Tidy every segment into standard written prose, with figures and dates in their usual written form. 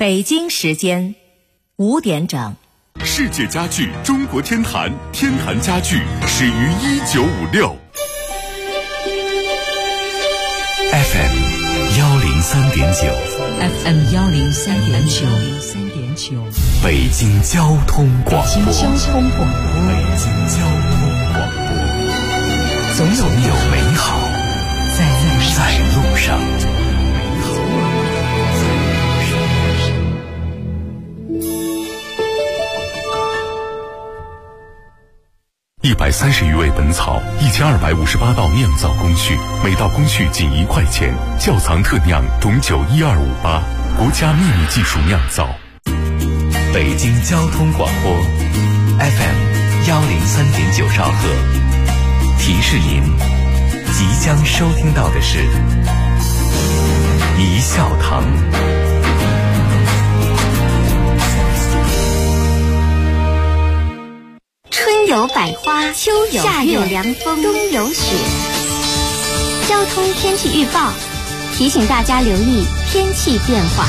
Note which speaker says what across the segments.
Speaker 1: 北京时间5点整。
Speaker 2: 世界家具中国天坛，天坛家具始于1956。FM 103.9，FM
Speaker 1: 103.9，
Speaker 2: 北京交通广播，总有美好在路上。130余味本草，1258道酿造工序，每道工序仅1块钱。窖藏特酿董酒12588，国家秘密技术酿造。北京交通广播 FM 103.9兆赫。提示您，即将收听到的是一笑堂。
Speaker 3: 春有百花，秋有夏有凉风，冬有雪。交通天气预报提醒大家留意天气变化。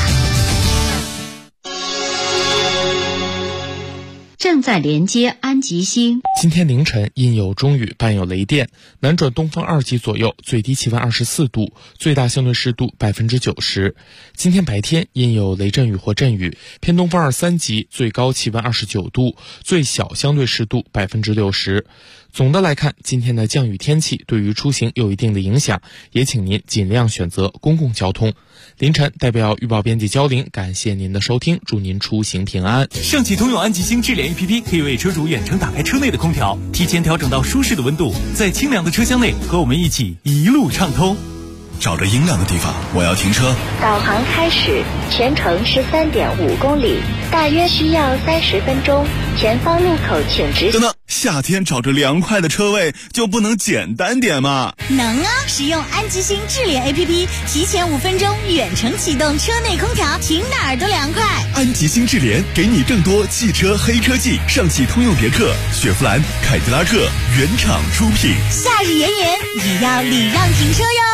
Speaker 4: 正在连接安吉星。
Speaker 5: 今天凌晨阴有中雨，伴有雷电，南转东风2级左右，最低气温24度，最大相对湿度90%。今天白天阴有雷阵雨或阵雨，偏东风2、3级，最高气温29度，最小相对湿度60%。总的来看，今天的降雨天气对于出行有一定的影响，也请您尽量选择公共交通。凌晨代表预报编辑焦玲，感谢您的收听，祝您出行平安。
Speaker 6: 上汽通用安吉星智联 APP 可以为车主远程打开车内的空调，提前调整到舒适的温度，在清凉的车厢内和我们一起一路畅通。
Speaker 7: 找着阴凉的地方，我要停车。
Speaker 3: 导航开始，全程13.5公里，大约需要30分钟。前方路口请直行。
Speaker 7: 等等，夏天找着凉快的车位就不能简单点吗？
Speaker 8: 能啊！使用安吉星智联 APP， 提前5分钟远程启动车内空调，停哪儿都凉快。
Speaker 7: 安吉星智联给你更多汽车黑科技，上汽通用别克、雪佛兰、凯迪拉克原厂出品。
Speaker 8: 夏日炎炎，也要礼让停车哟。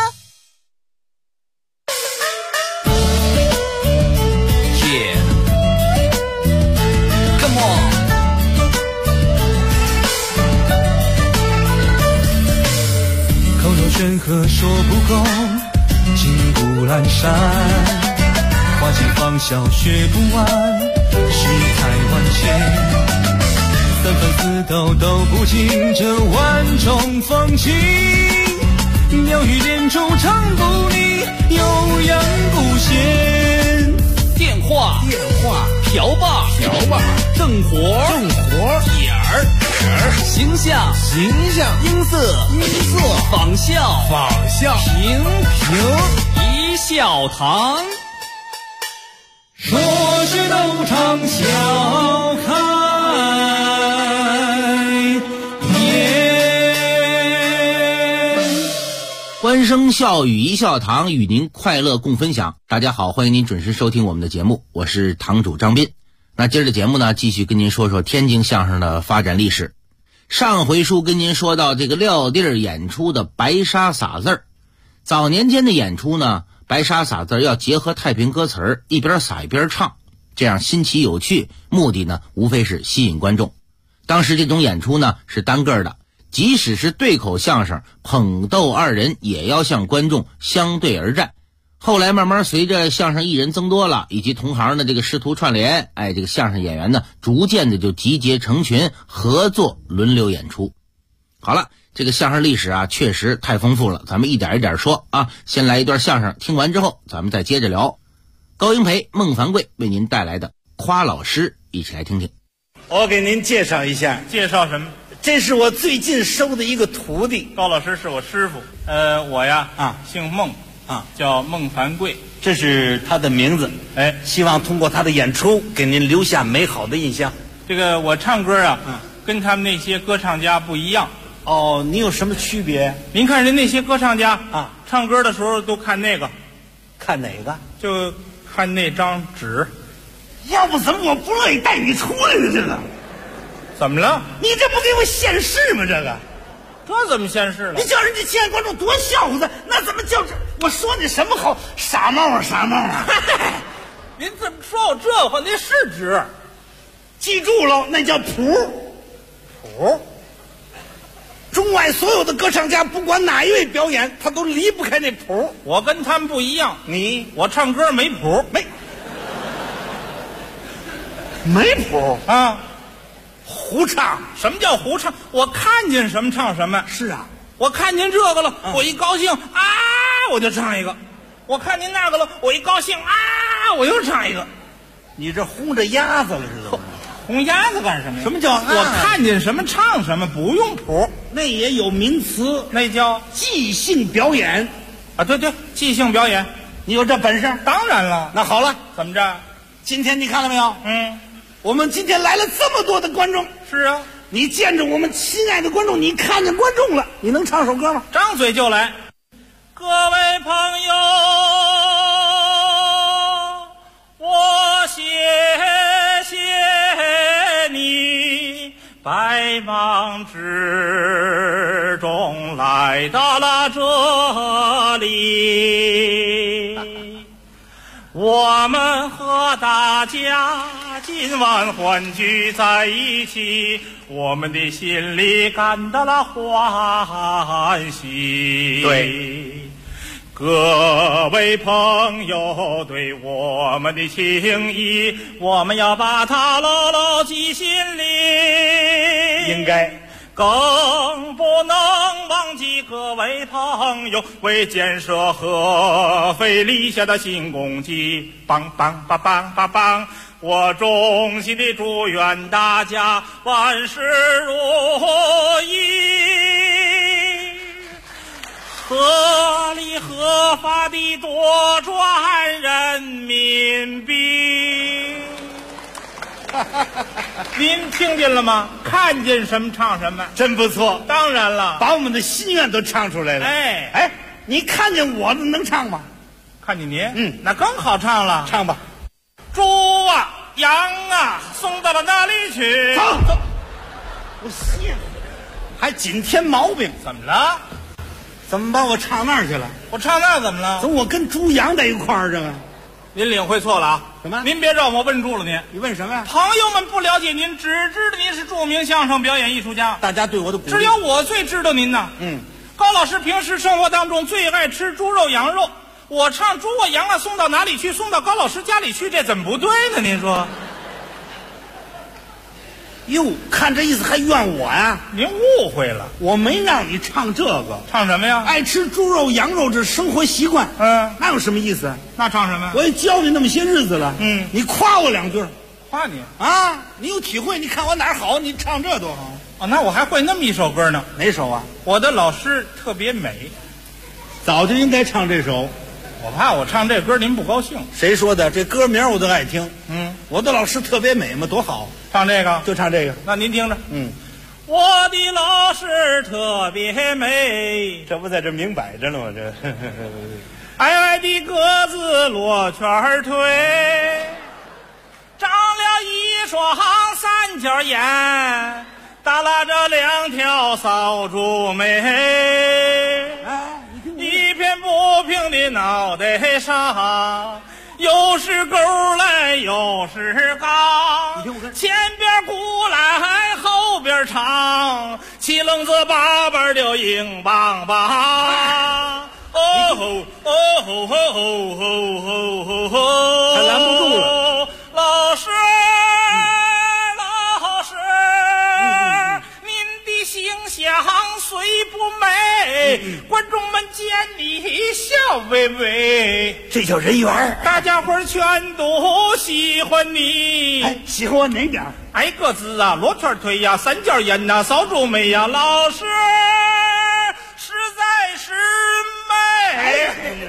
Speaker 9: 山河说不够，金谷阑珊，花间芳笑学不完，世态万千，三番四斗都不尽这万种风情，妙语连珠唱不腻，悠扬不闲。
Speaker 6: 电话瓢把正活点儿形象音色仿效平一笑堂，
Speaker 9: 说是斗场笑开颜。
Speaker 10: 欢声笑语一笑堂，与您快乐共分享。大家好，欢迎您准时收听我们的节目，我是堂主张斌。那今儿的节目呢，继续跟您说说天津相声的发展历史。上回书跟您说到这个撂地儿演出的白沙撒字儿，早年间的演出呢，白沙撒字儿要结合太平歌词儿，一边撒一边唱，这样新奇有趣，目的呢无非是吸引观众。当时这种演出呢是单个的，即使是对口相声，捧逗二人也要向观众相对而战。后来慢慢随着相声艺人增多了，以及同行的这个师徒串联，这个相声演员呢逐渐的就集结成群，合作轮流演出。好了，这个相声历史啊确实太丰富了，咱们一点一点说啊。先来一段相声，听完之后咱们再接着聊。高英培、孟凡贵为您带来的夸老师，一起来听听。
Speaker 11: 我给您介绍一下。
Speaker 12: 介绍什么？
Speaker 11: 这是我最近收的一个徒弟。
Speaker 12: 高老师是我师傅。我呀姓孟叫孟凡贵，
Speaker 11: 这是他的名字。希望通过他的演出给您留下美好的印象。
Speaker 12: 这个我唱歌啊跟他们那些歌唱家不一样。
Speaker 11: 哦，你有什么区别？
Speaker 12: 您看人那些歌唱家唱歌的时候都看那个。
Speaker 11: 看哪个？
Speaker 12: 就看那张纸。
Speaker 11: 要不怎么我不乐意带你出来呢？这个
Speaker 12: 怎么了？
Speaker 11: 你这不给我现世吗？这个
Speaker 12: 这怎么现世了？
Speaker 11: 你叫人家亲爱观众多笑话的，那怎么叫这？我说你什么好？傻帽啊！
Speaker 12: 您这么说我这话，那是纸，
Speaker 11: 记住了，那叫谱。
Speaker 12: 谱。
Speaker 11: 中外所有的歌唱家，不管哪一位表演，他都离不开那谱。
Speaker 12: 我跟他们不一样，我唱歌没谱，
Speaker 11: 没谱
Speaker 12: 啊，
Speaker 11: 胡唱。
Speaker 12: 什么叫胡唱？我看见什么唱什么。
Speaker 11: 是啊，
Speaker 12: 我看见这个了，我一高兴啊，我就唱一个；我看见那个了，我一高兴啊，我又唱一个。
Speaker 11: 你这轰着鸭子了似的。
Speaker 12: 红鸭子干什么呀？
Speaker 11: 什么叫
Speaker 12: 我看见什么唱什么，不用谱。
Speaker 11: 那也有名词，
Speaker 12: 那叫
Speaker 11: 即兴表演
Speaker 12: 啊！对对，即兴表演，
Speaker 11: 你有这本事？
Speaker 12: 当然了。
Speaker 11: 那好了，
Speaker 12: 怎么着？
Speaker 11: 今天你看了没有？我们今天来了这么多的观众。
Speaker 12: 是啊，
Speaker 11: 你见着我们亲爱的观众，你看见观众了，你能唱首歌吗？
Speaker 12: 张嘴就来。各位朋友，我谢你百忙之中来到了这里，我们和大家今晚欢聚在一起，我们的心里感到了欢喜。
Speaker 11: 对，
Speaker 12: 各位朋友对我们的情谊，我们要把它牢牢记心里。
Speaker 11: 应该
Speaker 12: 更不能忘记各位朋友为建设合肥立下的新功绩。棒棒棒棒棒棒！我衷心的祝愿大家万事如意，合理合法的多赚人民币。您听见了吗？看见什么唱什么，
Speaker 11: 真不错。
Speaker 12: 当然了，
Speaker 11: 把我们的心愿都唱出来了。哎，你看见我能唱吗？
Speaker 12: 看见您，那更好唱了。
Speaker 11: 唱吧。
Speaker 12: 猪啊，羊啊，送到了哪里去？
Speaker 11: 走，我谢了，还紧添毛病。
Speaker 12: 怎么了？
Speaker 11: 怎么把我唱那儿去了？
Speaker 12: 我唱那儿怎么了？
Speaker 11: 怎么我跟猪羊在一块儿？这个
Speaker 12: 您领会错了啊！
Speaker 11: 什么？
Speaker 12: 您别让我问住了您。
Speaker 11: 你问什么呀？
Speaker 12: 朋友们不了解您，只知道您是著名相声表演艺术家。
Speaker 11: 大家对我的鼓励，
Speaker 12: 只有我最知道您呐。高老师平时生活当中最爱吃猪肉、羊肉。我唱猪啊羊啊送到哪里去？送到高老师家里去，这怎么不对呢？您说？
Speaker 11: 哟，看这意思还怨我呀？
Speaker 12: 您误会了，
Speaker 11: 我没让你唱这个。
Speaker 12: 唱什么呀？
Speaker 11: 爱吃猪肉、羊肉，这生活习惯。那有什么意思？
Speaker 12: 那唱什么？
Speaker 11: 我也教你那么些日子了。你夸我两句。
Speaker 12: 夸你
Speaker 11: 啊？你有体会？你看我哪儿好，你唱这多好。
Speaker 12: 哦，那我还会那么一首歌呢。
Speaker 11: 哪首啊？
Speaker 12: 我的老师特别美，
Speaker 11: 早就应该唱这首。
Speaker 12: 我怕我唱这歌您不高兴。
Speaker 11: 谁说的？这歌名我都爱听。我的老师特别美嘛，多好。
Speaker 12: 唱这个
Speaker 11: 就唱这个。
Speaker 12: 那您听着。我的老师特别美，
Speaker 11: 这不在这明摆着了吗？这
Speaker 12: 矮矮的个子罗圈腿，长了一双三角眼，耷拉着两条扫帚眉，一片不平的脑袋上，又是勾来又是杠，前边鼓来后边唱，七棱子八瓣的硬邦邦。哦吼哦吼吼吼吼吼！
Speaker 11: 还拦不住了，
Speaker 12: 老师，老师，您的形象虽不美，观众们见你笑微微，
Speaker 11: 这叫人缘。
Speaker 12: 大家伙儿全都喜欢你。
Speaker 11: 哎，喜欢我哪点？
Speaker 12: 矮个子啊，罗圈腿呀，三角眼呐，扫帚眉呀，老师实在是美。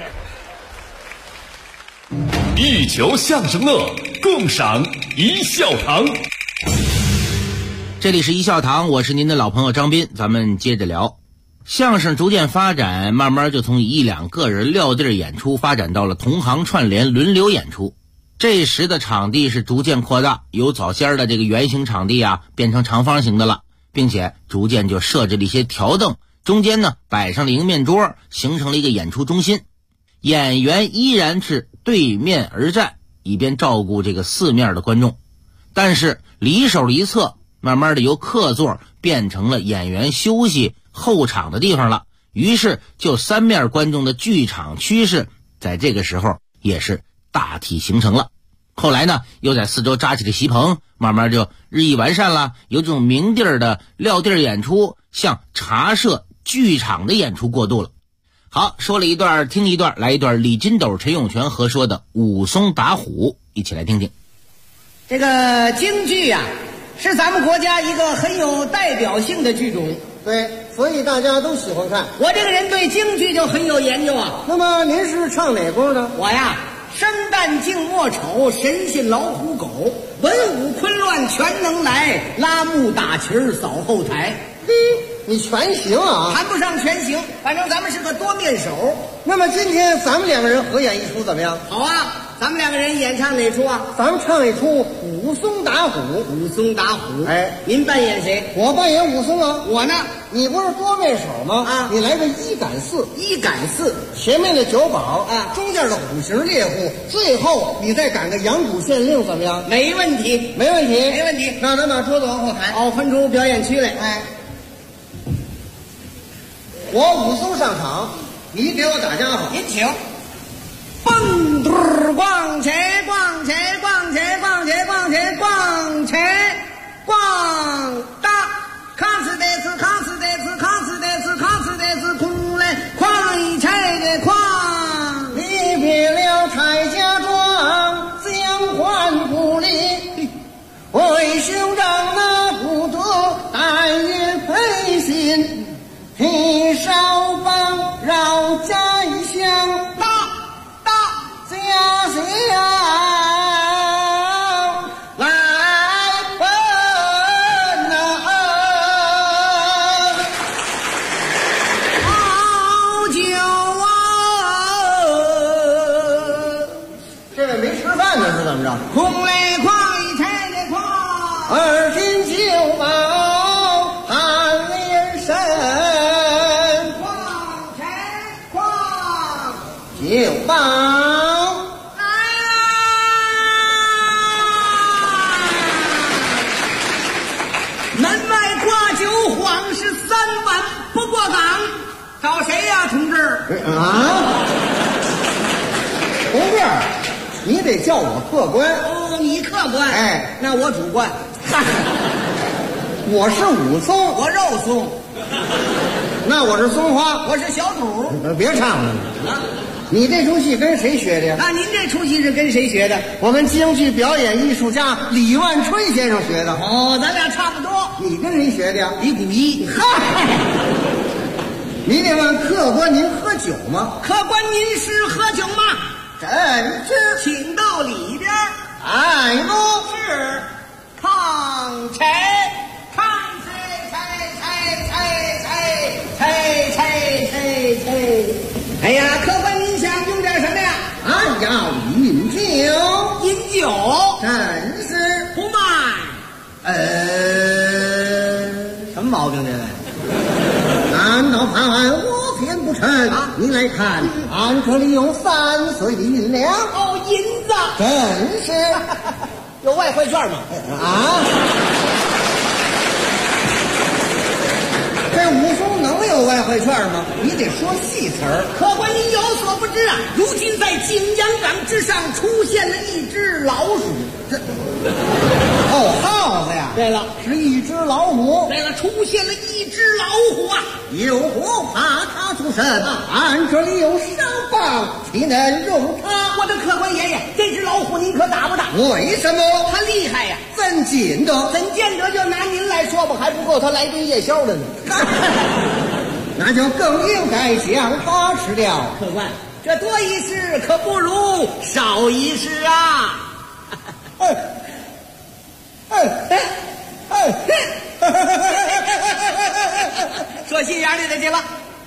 Speaker 7: 一球相声乐，共赏一笑堂。
Speaker 10: 这里是一笑堂，我是您的老朋友张斌，咱们接着聊。相声逐渐发展，慢慢就从一两个人撂地儿演出发展到了同行串联轮流演出。这时的场地是逐渐扩大，由早先的这个圆形场地啊变成长方形的了，并且逐渐就设置了一些条凳，中间呢摆上了迎面桌，形成了一个演出中心。演员依然是对面而站， 以便照顾这个四面的观众。但是离手一侧慢慢的由客座变成了演员休息候场的地方了，于是就三面观众的剧场趋势在这个时候也是大体形成了。后来呢，又在四周扎起了席棚，慢慢就日益完善了，由这种明地儿的撂地儿演出向茶社剧场的演出过渡了。好，说了一段听一段，来一段李金斗、陈永泉合说的武松打虎，一起来听听。
Speaker 13: 这个京剧呀，是咱们国家一个很有代表性的剧种。
Speaker 14: 对，所以大家都喜欢看。
Speaker 13: 我这个人对京剧就很有研究啊。
Speaker 14: 那么您是唱哪功的？
Speaker 13: 我呀，生旦净末丑，神仙老虎狗，文武昆乱全能来，拉幕打旗儿扫后台。
Speaker 14: 你全行啊？
Speaker 13: 谈不上全行，反正咱们是个多面手。
Speaker 14: 那么今天咱们两个人合演一出怎么样？
Speaker 13: 好啊，咱们两个人演唱哪出啊？
Speaker 14: 咱们唱一出武松打虎。
Speaker 13: 武松打虎，
Speaker 14: 哎，
Speaker 13: 您扮演谁？
Speaker 14: 我扮演武松啊。
Speaker 13: 我呢？
Speaker 14: 你不是多面手吗？
Speaker 13: 啊，
Speaker 14: 你来个一杆四。
Speaker 13: 一杆四，
Speaker 14: 前面的九宝
Speaker 13: 啊，
Speaker 14: 中间的虎形猎户，最后你再赶个阳谷县令，怎么样？
Speaker 13: 没问题，
Speaker 14: 没问题，
Speaker 13: 没问题。
Speaker 14: 那咱把桌子往后抬，
Speaker 13: 哦，分出表演区来。
Speaker 14: 哎，我武松上场，你给我打家伙。
Speaker 13: 您请。蹦嘟儿逛起逛起逛起逛起逛起逛起逛大，康斯得斯康斯得斯康斯得斯康斯得斯空来逛一拆的逛，
Speaker 14: 离别了柴家庄，相还故里，为兄长那不得但愿配心，替少帮绕家乡大家乡来奔呐，
Speaker 13: 好酒啊！
Speaker 14: 这位没吃饭呢是怎么着？
Speaker 13: 空来逛一拆的逛，
Speaker 14: 二斤酒宝含连身，
Speaker 13: 逛拆逛
Speaker 14: 酒宝。
Speaker 13: 找谁呀，同志？
Speaker 14: 啊，同志，你得叫我客官。
Speaker 13: 哦，你客官。
Speaker 14: 哎，
Speaker 13: 那我主官。
Speaker 14: 我是武松，
Speaker 13: 我肉松。
Speaker 14: 那我是松花，
Speaker 13: 我是小肚。
Speaker 14: 别唱了，你这出戏跟谁学的呀？
Speaker 13: 那您这出戏是跟谁学的？
Speaker 14: 我们京剧表演艺术家李万春先生学的。
Speaker 13: 哦，咱俩差不多。
Speaker 14: 你跟谁学的呀？
Speaker 13: 李谷一。
Speaker 14: 嗨。你得问客官，您喝酒吗？
Speaker 13: 客官，您是喝酒吗？
Speaker 14: 真是，
Speaker 13: 请到里边。
Speaker 14: 哎呦，
Speaker 13: 是，抗柴，抗柴。哎呀，客官，您想用点什么呀？
Speaker 14: 俺要饮酒，
Speaker 13: 饮酒，
Speaker 14: 真是
Speaker 13: 不卖。什么毛病这位？
Speaker 14: 难道判我偏不成啊？你来看，俺这里有3岁的银两。
Speaker 13: 哦，银子，
Speaker 14: 真是
Speaker 13: 有外汇券吗？
Speaker 14: 啊，这武松能有外汇券吗？你得说细词儿。
Speaker 13: 客官，您有所不知啊，如今在景阳冈之上出现了一只老鼠。
Speaker 14: 哦，耗子呀！
Speaker 13: 对了，
Speaker 14: 是一只老虎。
Speaker 13: 对了，出现了一只老虎啊！
Speaker 14: 有虎怕它出身，俺这里有上棒，岂能容它？
Speaker 13: 我的客官爷爷，这只老虎您可打不打？
Speaker 14: 为什么？
Speaker 13: 它厉害呀！
Speaker 14: 怎见得？
Speaker 13: 怎见得？就拿您来说吧，还不够它来顿夜宵的呢。
Speaker 14: 那就更应该将它吃掉。
Speaker 13: 客官，这多一事可不如少一事啊！说心眼里的去了。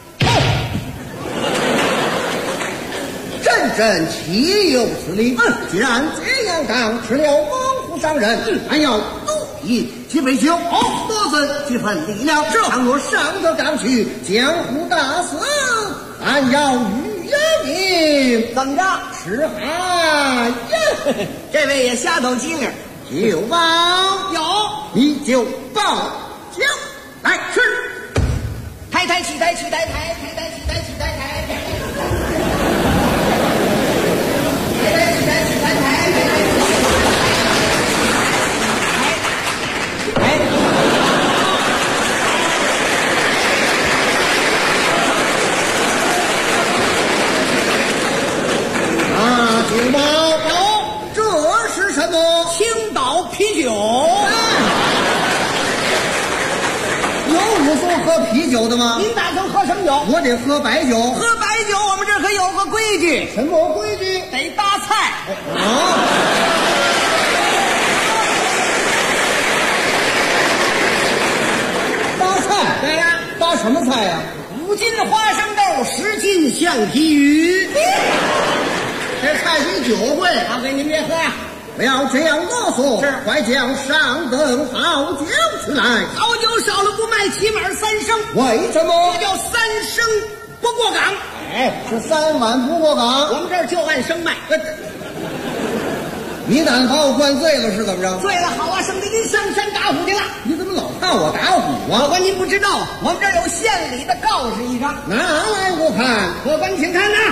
Speaker 14: 朕岂有此理？既然这样刚吃了猛虎伤人，俺要毒饮几杯酒，多增几分力量。倘若上得岗去，江湖大死，俺要与人你
Speaker 13: 怎么着？
Speaker 14: 吃哈呀？
Speaker 13: 这位也瞎抖机灵。
Speaker 14: 酒包
Speaker 13: 有，
Speaker 14: 你就报酒来吃。
Speaker 13: 抬抬起抬起抬抬抬抬起抬起抬抬。
Speaker 14: 酒包有，这是什么？
Speaker 13: 青岛啤酒。
Speaker 14: 有武松喝啤酒的吗？
Speaker 13: 您打算喝什么酒？
Speaker 14: 我得喝白酒。
Speaker 13: 喝白酒，我们这儿可有个规矩。
Speaker 14: 什么规矩？
Speaker 13: 得搭菜。
Speaker 14: 搭菜？
Speaker 13: 对呀。
Speaker 14: 搭什么菜呀
Speaker 13: 5斤花生豆，10斤橡皮鱼。
Speaker 14: 这菜比酒贵。
Speaker 13: 大哥，您别喝呀！
Speaker 14: 不要这样啰嗦。
Speaker 13: 是，
Speaker 14: 快将上等好酒出来。
Speaker 13: 好酒少了不卖，起码3升。
Speaker 14: 为什么？
Speaker 13: 这叫3升不过岗。
Speaker 14: 哎，是3碗不过岗。
Speaker 13: 我们这儿就按升卖。
Speaker 14: 你胆把我灌醉了是怎么着？
Speaker 13: 醉了好啊，省得您上山打虎去了。
Speaker 14: 你怎么老看我打虎啊？
Speaker 13: 客官您不知道，我们这儿有县里的告示一张，
Speaker 14: 拿来我看。
Speaker 13: 客官请看呐。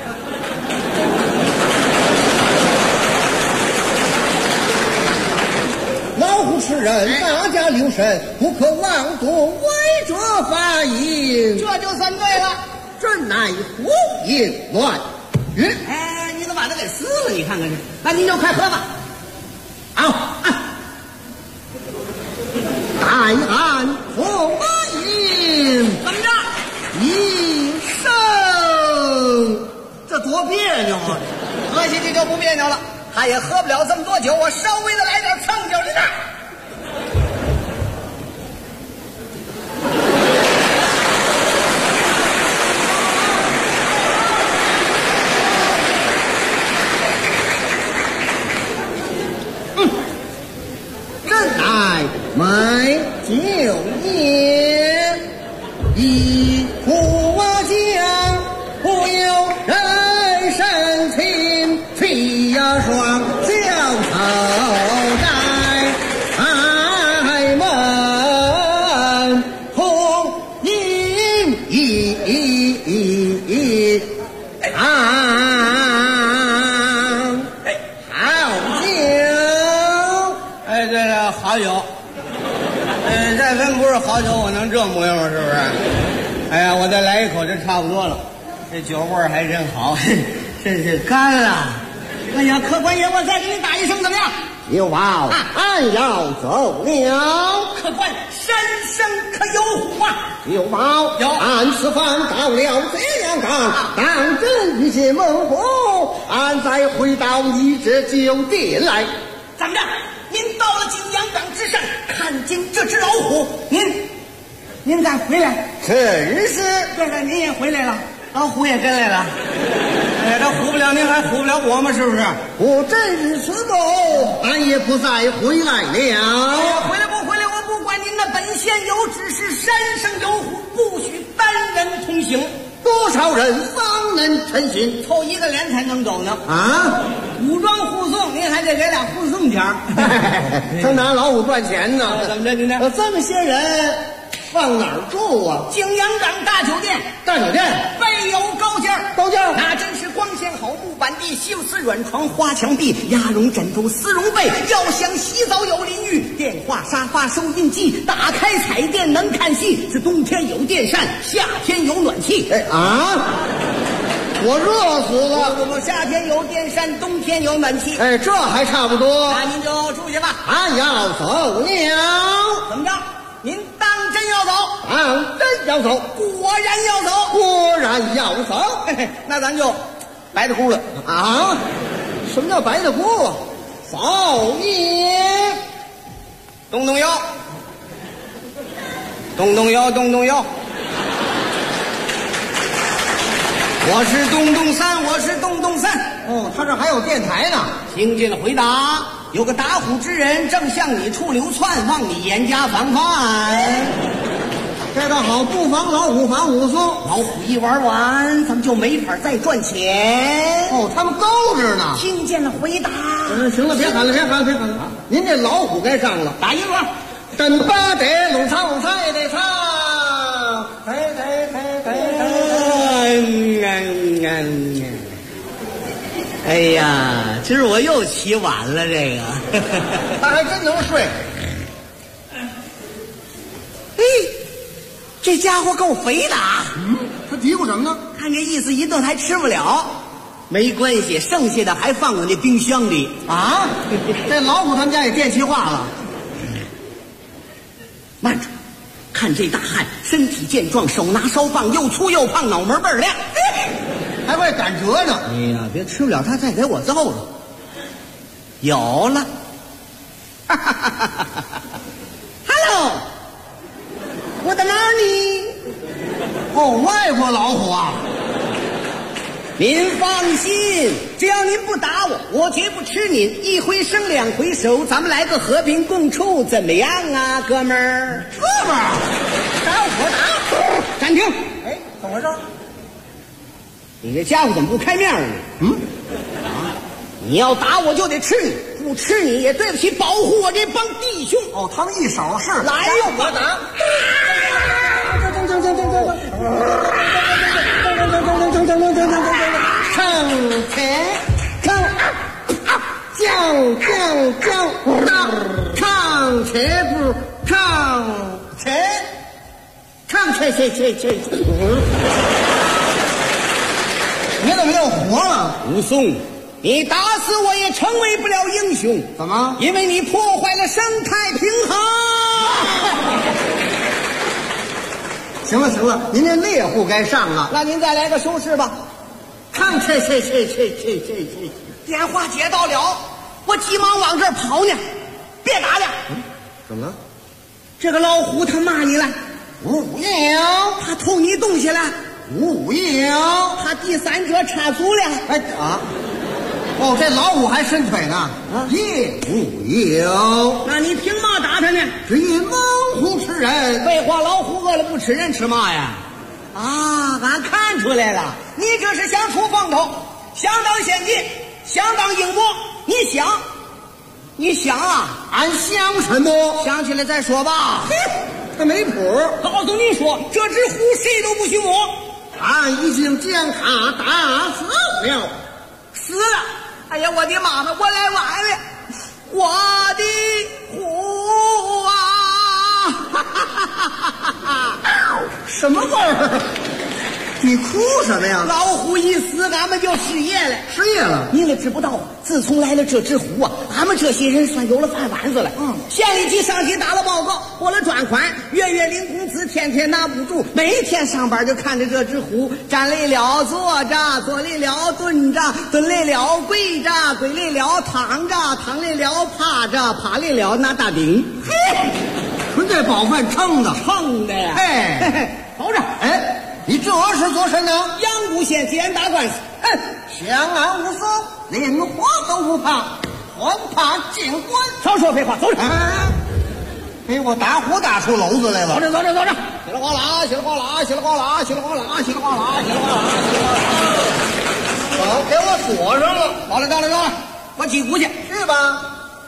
Speaker 14: 老虎吃人，大家留神，不可妄动违者罚银。
Speaker 13: 这就算对了，
Speaker 14: 这乃胡言乱语。
Speaker 13: 哎，你怎么把它给撕了？你看看这，那您就快喝吧。
Speaker 14: 好，大案何银？
Speaker 13: 怎么着
Speaker 14: 一生，这多别扭啊！
Speaker 13: 喝下去就不别扭了。他也喝不了这么多酒，我稍微的来点蹭酒的。
Speaker 14: 这乃美酒也，一壶将不由人深情，飞呀双脚头在开门，红饮
Speaker 13: 好酒，再分不是好酒，我能这模样吗？是不是？哎呀，我再来一口就差不多了。这酒味儿还真好，真是干了。哎呀，客官爷，我再给你打一声，怎么样？
Speaker 14: 有宝，俺要走了。
Speaker 13: 客官，山生可有虎啊？
Speaker 14: 有宝，
Speaker 13: 有。
Speaker 14: 俺此番到了这样岗，当真遇见猛虎，俺再回到你这酒店来。
Speaker 13: 怎么着？您到了景阳岗之上，看见这只老虎，您再回来。
Speaker 14: 真是。
Speaker 13: 对了，您也回来了，老虎也跟来了。哎，这唬不了您，还唬不了我们，是不是？
Speaker 14: 我真日此后，俺也不再回来了。
Speaker 13: 哎呀，回来不回来，我不管您的。本县有指示，山上有虎，不许单人同行。
Speaker 14: 多少人方能成行？
Speaker 13: 凑一个连才能走呢。
Speaker 14: 啊，
Speaker 13: 武装护送，您还得给俩护送钱。
Speaker 14: 这拿老虎赚钱呢？
Speaker 13: 怎么着？您呢？
Speaker 14: 这么些人放哪儿住啊？
Speaker 13: 景阳岗大酒店。
Speaker 14: 大酒店
Speaker 13: 备有高间，
Speaker 14: 高间
Speaker 13: 那真是光线好，木板地，绣丝软床，花墙壁，鸭绒枕头，丝绒被。要想洗澡有淋浴，电话沙发，收音机，打开彩电能看戏。是冬天有电扇，夏天有暖气。
Speaker 14: 哎啊！我热死了。
Speaker 13: 我夏天有电扇，冬天有暖气。
Speaker 14: 哎，这还差不多。
Speaker 13: 那您就住去吧。
Speaker 14: 俺要走了。
Speaker 13: 怎么着？您当真要走？
Speaker 14: 当真要走。
Speaker 13: 果然要走。
Speaker 14: 果然要走。
Speaker 13: 嘿嘿，那咱就白的哭了
Speaker 14: 啊！什么叫白的哭啊？少爷，
Speaker 13: 动动腰，动动腰，动动腰。我是东东三，我是东东三。
Speaker 14: 哦，他这还有电台呢。
Speaker 13: 听见了回答，有个打虎之人正向你处流窜，望你严加防范。 这倒好，不妨老虎防虎松。
Speaker 14: 老虎一玩完，咱们就没法再赚钱。
Speaker 13: 哦，他们高着呢。
Speaker 14: 听见了回答。
Speaker 13: 行了，别喊了，别喊了，别喊了。您这老虎该上了，
Speaker 14: 打一轮。
Speaker 13: 真巴得拢唱拢唱也得唱。
Speaker 14: 哎呀，今儿我又起晚了，这个
Speaker 13: 他还真能睡。
Speaker 14: 哎，这家伙够肥的啊！
Speaker 13: 他嘀咕什么呢？
Speaker 14: 看这意思，一顿还吃不了。没关系，剩下的还放我那冰箱里
Speaker 13: 啊。这老虎他们家也电气化了。
Speaker 14: 慢着，看这大汉，身体健壮，手拿烧棒，又粗又胖，脑门倍儿亮，
Speaker 13: 还会赶折呢。
Speaker 14: 哎呀，别吃不了他再给我揍了。有了，Hello， 我在哪里？
Speaker 13: 哦，外国老虎啊！
Speaker 14: 您放心，只要您不打我，我绝不吃您。一回生两回熟，咱们来个和平共处，怎么样啊，哥们儿？
Speaker 13: 哥们儿，打我打！
Speaker 14: 暂停！
Speaker 13: 哎，怎么回事？
Speaker 14: 你这家伙怎么不开面呢？你要打我就得吃你，不吃你也对不起保护我这帮弟兄。
Speaker 13: 哦，他们一手是
Speaker 14: 来哟，
Speaker 13: 我打！唱前唱前不唱前唱前，你怎么又活了？
Speaker 14: 武松，你打死我也成为不了英雄。
Speaker 13: 怎么？
Speaker 14: 因为你破坏了生态平衡。
Speaker 13: 行了行了，您这猎户该上了。
Speaker 14: 那您再来个收拾吧。
Speaker 13: 唱这，
Speaker 14: 电话接到了，我急忙往这儿跑呢。别打了。
Speaker 13: 怎么了？
Speaker 14: 这个老虎他骂你了。
Speaker 13: 无有。
Speaker 14: 他偷你东西了。
Speaker 13: 无有。
Speaker 14: 他第三者插足了。
Speaker 13: 哎啊！哦，这老虎还伸腿呢。也无有。
Speaker 14: 那你凭嘛打他呢？
Speaker 13: 只因猛虎吃人。
Speaker 14: 废话，老虎饿了不吃人，吃嘛呀？啊，俺看出来了，你这是想出风头，想当先进，想当英模。你想啊？
Speaker 13: 俺想什么？
Speaker 14: 想起来再说吧。
Speaker 13: 他没谱。
Speaker 14: 告诉你说，这只虎谁都不许摸。
Speaker 13: 俺已经将他打死了。
Speaker 14: 死了！哎呀，我的妈妈，我来晚了，我的虎啊！
Speaker 13: 什么味儿？你哭什么呀？
Speaker 14: 老虎一死，俺们就失业了。
Speaker 13: 失业了？
Speaker 14: 你也知不道，自从来了这只虎啊，俺们这些人算有了饭碗子了。县里级上级打了报告，拨了专款，月月领工资，天天拿不住。每天上班就看着这只虎，站累了坐着，坐累了蹲着，蹲累了跪着，跪累了躺着，躺累了趴着，趴累了拿大饼。嘿，
Speaker 13: 纯这饱饭撑的
Speaker 14: 呀！
Speaker 13: 嘿，
Speaker 14: 走着。
Speaker 13: 哎。你这是做什么？
Speaker 14: 阳谷县检打官司。
Speaker 13: 相安无事，连火都不怕，还怕进官？
Speaker 14: 少说废话，走着。
Speaker 13: 给我打火打出篓子来了。
Speaker 14: 走着。稀里哗啦，稀里哗啦，稀里哗啦，稀里哗啦，稀里哗啦，稀里哗啦。
Speaker 13: 好，给我锁上了。
Speaker 14: 到了，我击鼓去。
Speaker 13: 是吧？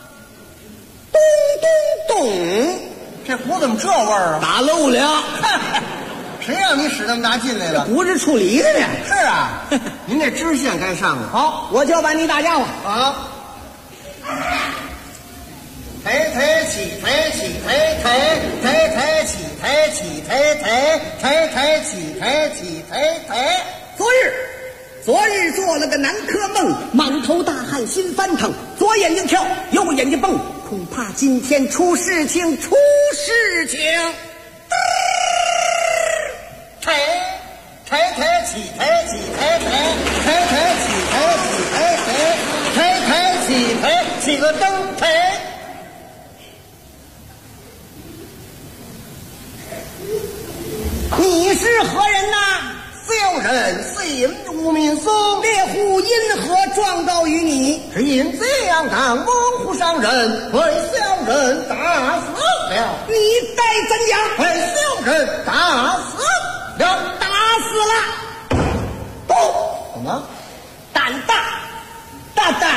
Speaker 13: 咚咚咚，这鼓怎么这味儿啊？
Speaker 14: 打漏了。
Speaker 13: 谁让你使那么大劲来了？
Speaker 14: 鼓是处理的呢。
Speaker 13: 是啊，您这知县该上了。
Speaker 14: 好，我交办你大家伙。
Speaker 13: 好。
Speaker 14: 昨日做了个南柯梦，满头大汗心翻腾，左眼睛跳，右眼睛蹦，恐怕今天出事情。
Speaker 13: 起个灯，
Speaker 14: 你是何人呐？
Speaker 13: 小人姓吴名松，
Speaker 14: 猎户因何状告于你？
Speaker 13: 只因这样当猛虎伤人，被小人打死了。
Speaker 14: 你待怎样？
Speaker 13: 被小
Speaker 14: 人打死了，
Speaker 13: 打死了。
Speaker 14: 不，怎么？
Speaker 13: 胆大，大胆，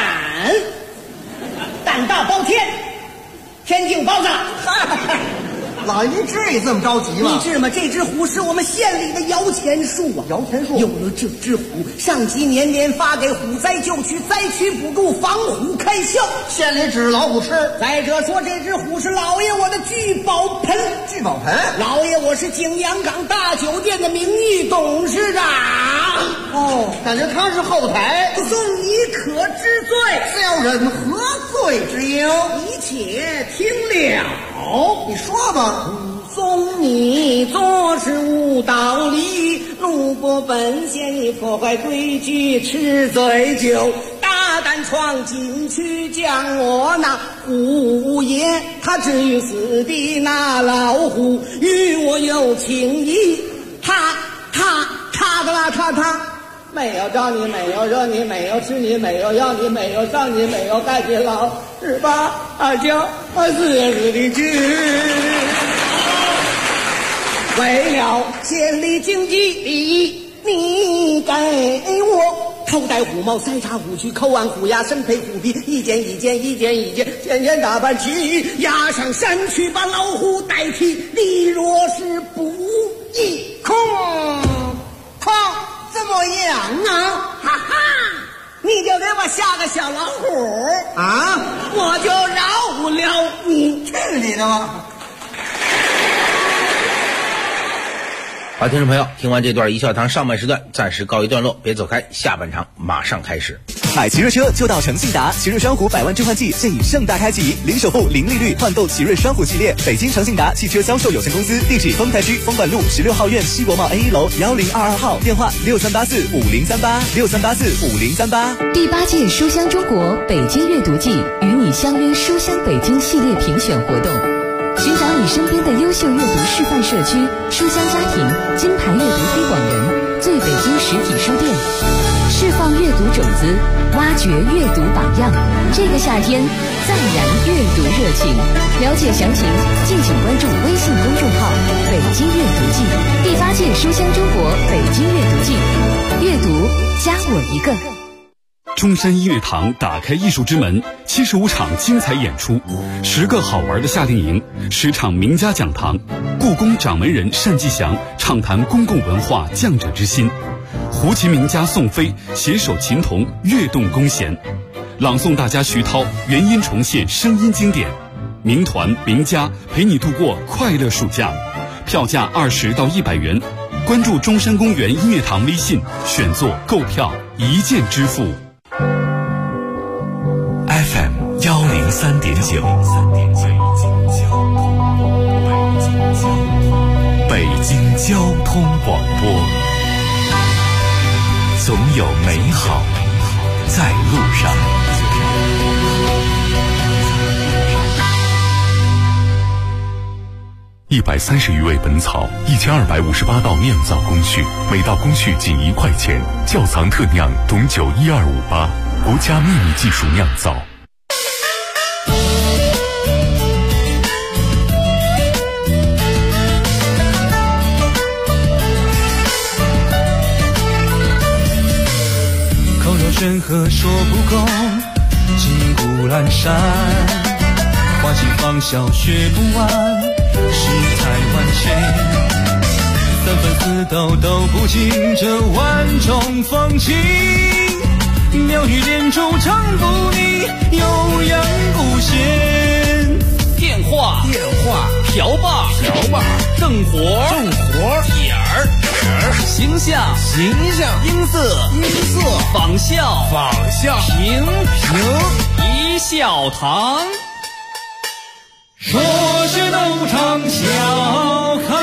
Speaker 13: 胆大包天，天境包藏。
Speaker 14: 老爷，您至于这么着急吗？
Speaker 13: 你知吗？这只虎是我们县里的摇钱树啊！
Speaker 14: 摇钱树。
Speaker 13: 有了这只虎，上级年年发给虎灾救区灾区补助，防虎开销，
Speaker 14: 县里指老虎吃。
Speaker 13: 再者说，这只虎是老爷我的聚宝盆。
Speaker 14: 聚宝盆。
Speaker 13: 老爷我是景阳冈大酒店的名誉董事长。
Speaker 14: 哦，感觉他是后台。
Speaker 13: 送你可知罪，
Speaker 14: 是要忍何罪之有？
Speaker 13: 一切听了。
Speaker 14: 你说吧。
Speaker 13: 送你做事无道理，路过本县你破坏规矩，吃醉酒，大胆闯进去，将我那虎爷他置于死地。那老虎与我有情谊，他没有招你，没有惹你，没有吃你，没有要你，没有伤你，没有害你，老18、29、44的去。为了县里经济利益，你给我头戴虎帽，筛查虎须，口按虎牙，身配虎皮，一件，件打扮起，押上山去，把老虎代替。你若是不义，
Speaker 14: 空这么样啊？
Speaker 13: 哈哈，你就给我下个小老虎
Speaker 14: 啊，
Speaker 13: 我就饶不了你。
Speaker 14: 去你的吧！
Speaker 10: 好，听众朋友，听完这段一笑堂上半时段暂时告一段落，别走开，下半场马上开始。
Speaker 15: 买奇瑞车就到诚信达，奇瑞双虎100万置换季现已盛大开启，零首付、零利率换购奇瑞双虎系列。北京诚信达汽车销售有限公司，地址丰台区丰管路16号院西国贸 A1 楼1022号，电话63845038，63845038。
Speaker 16: 第8届书香中国北京阅读季与你相约书香北京系列评选活动，寻找你身边的优秀阅读示范社区、书香家庭、金牌阅读推广人、最北京实体书店，释放阅读种子，挖掘阅读榜样。这个夏天，再燃阅读热情。了解详情，敬请关注微信公众号“北京阅读季”。第8届书香中国北京阅读季，阅读加我一个。
Speaker 2: 中山音乐堂打开艺术之门，75场精彩演出，10个好玩的夏令营，10场名家讲堂，故宫掌门人单霁翔畅谈公共文化匠者之心，胡琴名家宋飞携手琴童跃动弓弦，朗诵大家徐涛原音重现声音经典，名团名家陪你度过快乐暑假，票价20到100元，关注中山公园音乐堂微信，选座购票一键支付。 FM 103.9，北京交通广播，总有美好在路上。130余味本草，1258道酿造工序，每道工序仅1块钱。窖藏特酿董酒12588，国家秘密技术酿造。
Speaker 9: 口若悬河说不够，金谷阑珊，花期芳笑学不完，世态万千，三分四斗都不尽这万种风情，妙语连珠唱不腻，悠扬不歇。电话瓢把正活点儿形象音色仿效平一笑堂，说是斗场笑开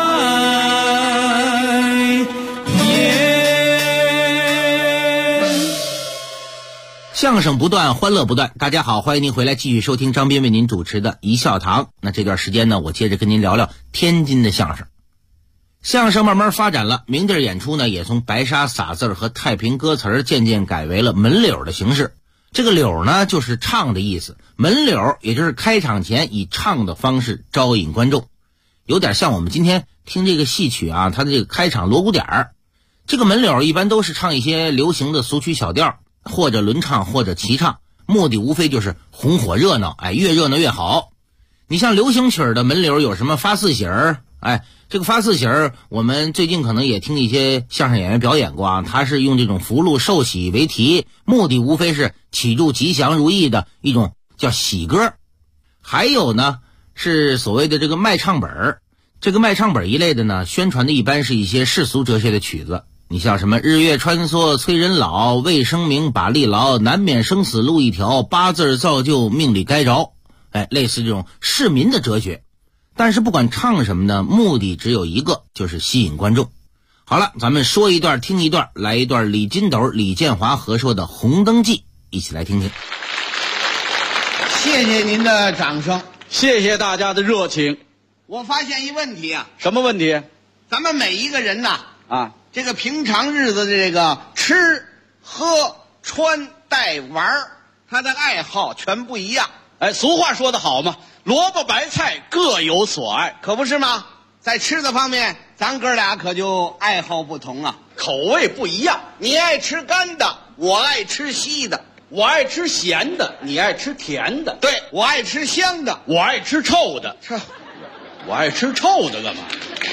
Speaker 10: 相声不断，欢乐不断。大家好，欢迎您回来继续收听张斌为您主持的一笑堂。那这段时间呢，我接着跟您聊聊天津的相声。相声慢慢发展了，名地演出呢也从白沙撒字和太平歌词渐渐改为了门柳的形式。这个柳呢就是唱的意思，门柳也就是开场前以唱的方式招引观众，有点像我们今天听这个戏曲啊，它的这个开场锣鼓点儿，这个门柳一般都是唱一些流行的俗曲小调，或者轮唱或者齐唱，目的无非就是红火热闹，越热闹越好。你像流行曲的门柳有什么发四喜儿，这个发四喜儿我们最近可能也听一些相声演员表演过啊，他是用这种福禄寿喜为题，目的无非是祈祝吉祥如意的一种叫喜歌。还有呢是所谓的这个卖唱本儿，这个卖唱本一类的呢，宣传的一般是一些世俗哲学的曲子，你像什么日月穿梭催人老，未生明把力劳，难免生死路一条，八字造就命里该着，类似这种市民的哲学。但是不管唱什么呢，目的只有一个，就是吸引观众。好了，咱们说一段听一段，来一段李金斗、李建华合说的《红灯记》，一起来听听。
Speaker 13: 谢谢您的掌声，
Speaker 17: 谢谢大家的热情。
Speaker 13: 我发现一问题啊。
Speaker 17: 什么问题？
Speaker 13: 咱们每一个人呐，
Speaker 17: 这
Speaker 13: 个平常日子的这个吃喝穿戴玩，他的爱好全不一样。
Speaker 17: 俗话说得好嘛，萝卜白菜各有所爱，
Speaker 13: 可不是吗？在吃的方面，咱哥俩可就爱好不同啊，
Speaker 17: 口味不一样。
Speaker 13: 你爱吃干的，我爱吃稀的；
Speaker 17: 我爱吃咸的，你爱吃甜的。
Speaker 13: 对，我爱吃香的，
Speaker 17: 我爱吃臭的。我爱吃臭的干嘛？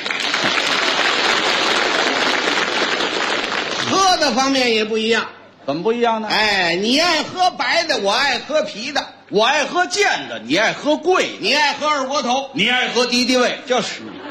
Speaker 13: 喝的方面也不一样。
Speaker 17: 怎么不一样呢？
Speaker 13: 你爱喝白的，我爱喝啤的；
Speaker 17: 我爱喝贱的，你爱喝贵的；
Speaker 13: 你爱喝二锅头，
Speaker 17: 你爱喝敌敌畏。
Speaker 13: 就是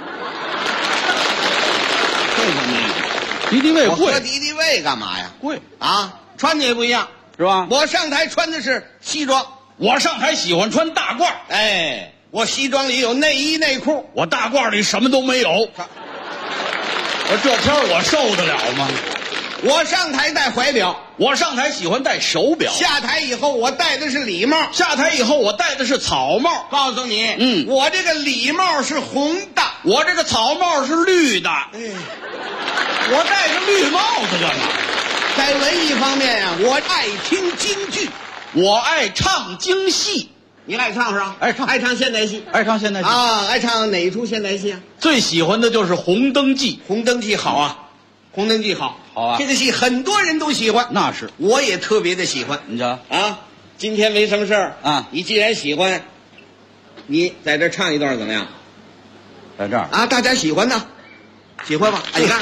Speaker 13: 这方面，
Speaker 17: 敌敌畏贵。
Speaker 13: 我喝敌敌畏干嘛呀？
Speaker 17: 贵
Speaker 13: 啊！穿的也不一样，
Speaker 17: 是吧？
Speaker 13: 我上台穿的是西装，
Speaker 17: 我上台喜欢穿大褂。
Speaker 13: 我西装里有内衣内裤，
Speaker 17: 我大褂里什么都没有。我这天我受得了吗？
Speaker 13: 我上台戴怀表，
Speaker 17: 我上台喜欢戴手表。
Speaker 13: 下台以后我戴的是礼帽，
Speaker 17: 下台以后我戴的是草帽。
Speaker 13: 告诉你，我这个礼帽是红的，
Speaker 17: 我这个草帽是绿的。我戴个绿帽子干嘛？
Speaker 13: 在文艺方面啊，我爱听京剧，
Speaker 17: 我爱唱京戏。
Speaker 13: 你爱唱是吧？
Speaker 17: 爱唱
Speaker 13: 现代戏，
Speaker 17: 爱唱现代戏
Speaker 13: 啊！爱唱哪一出现代戏啊？
Speaker 17: 最喜欢的就是《红灯记》。
Speaker 13: 红灯记好啊，红灯记好啊！这个戏很多人都喜欢，
Speaker 17: 那是，
Speaker 13: 我也特别的喜欢。
Speaker 17: 你瞧
Speaker 13: 啊，今天没什么事儿
Speaker 17: 啊，
Speaker 13: 你既然喜欢，你在这唱一段怎么样？
Speaker 17: 在这儿
Speaker 13: 啊，大家喜欢呢，喜欢吧？你看，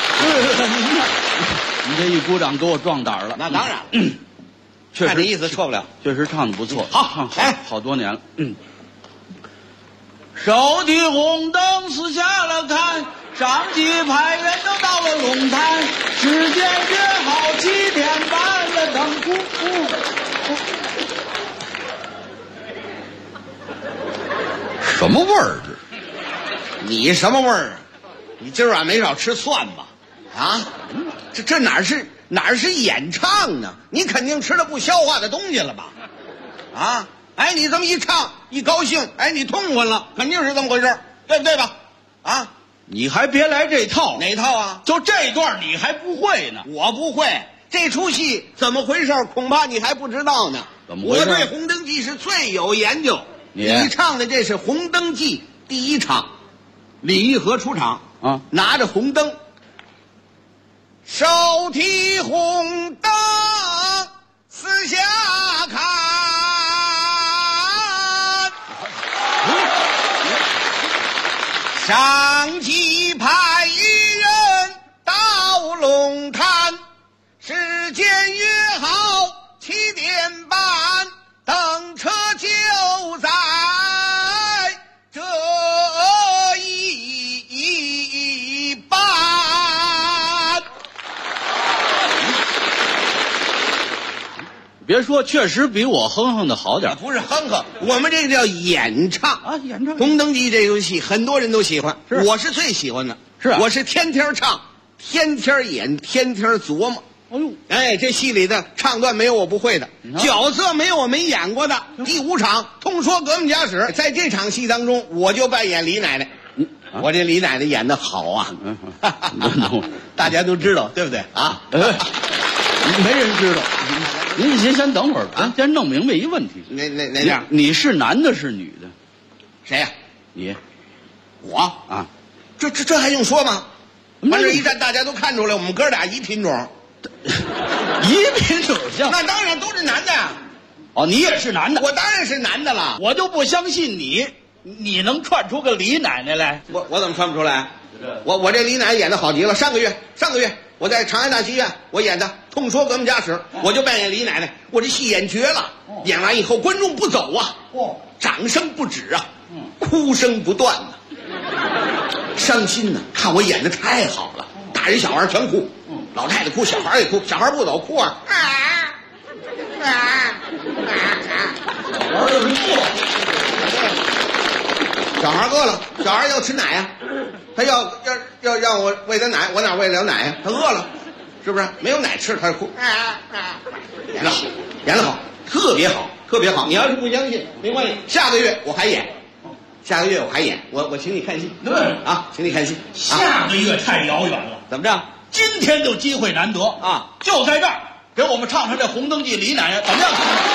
Speaker 17: 你这一鼓掌给我壮胆了。
Speaker 13: 那当然了。
Speaker 17: 确实，
Speaker 13: 看这意思错不了，
Speaker 17: 确实唱的不错。
Speaker 13: 好，
Speaker 17: 好多年了。手提红灯四下了看，上级派员都到了龙潭，时间约好7点半了，等什么味儿这？
Speaker 13: 你什么味儿啊？你今儿晚没少吃蒜吧？啊，这哪是演唱呢？你肯定吃了不消化的东西了吧？啊，你这么一唱一高兴，你痛快了，肯定是这么回事，对不对吧？啊，
Speaker 17: 你还别来这套。
Speaker 13: 哪套啊？
Speaker 17: 就这段你还不会呢？
Speaker 13: 我不会。这出戏怎么回事？恐怕你还不知道呢。
Speaker 17: 怎么回事？
Speaker 13: 我对《红灯记》是最有研究。你唱的这是《红灯记》第一场，李玉和出场
Speaker 17: 啊，
Speaker 13: 拿着红灯。手提红灯四下看，上级派人到龙潭，时间约好7点半，等车就在这一半。
Speaker 17: 别说，确实比我哼哼的好点。
Speaker 13: 不是哼哼，我们这个叫演唱
Speaker 17: 啊，演唱。
Speaker 13: 《红灯记》这游戏很多人都喜欢，我是最喜欢的。
Speaker 17: 是啊，
Speaker 13: 我是天天唱，天天演，天天琢磨。这戏里的唱段没有我不会的，角色没有我没演过的。第5场通说革命家史，在这场戏当中，我就扮演李奶奶。我这李奶奶演的好啊，大家都知道，对不对啊？
Speaker 17: 没人知道。您先等会儿，咱先弄明白一问题。
Speaker 13: 哪样？
Speaker 17: 你是男的是女的？
Speaker 13: 谁呀？
Speaker 17: 你，
Speaker 13: 我
Speaker 17: 啊，
Speaker 13: 这还用说吗？往这一站，大家都看出来，我们哥俩一品种。
Speaker 17: 一品种像？
Speaker 13: 那当然都是男的呀。
Speaker 17: 哦，你也是男的？
Speaker 13: 我当然是男的了。
Speaker 17: 我就不相信你能串出个李奶奶来。
Speaker 13: 我怎么串不出来？我这李奶奶演的好极了。上个月我在长安大戏院我演的《痛说革命家史》，我就扮演李奶奶。我这戏演绝了，演完以后观众不走啊，掌声不止啊，哭声不断啊，伤心呢。看我演的太好了，大人小孩全哭，老太太哭，小孩也哭，小孩不走哭啊。小孩饿了，小孩要吃奶呀，他要让我喂他奶，我哪喂得了奶呀？他饿了，是不是？没有奶吃，他就哭。演得好，特别好，特别好。你要是不相信，没关系，下个月我还演，我请你看戏。
Speaker 17: 对
Speaker 13: 啊，请你看戏。
Speaker 17: 下个月太遥远了，
Speaker 13: 怎么着？
Speaker 17: 今天就机会难得啊，就在这儿给我们唱唱这《红灯记》李奶奶，怎么样？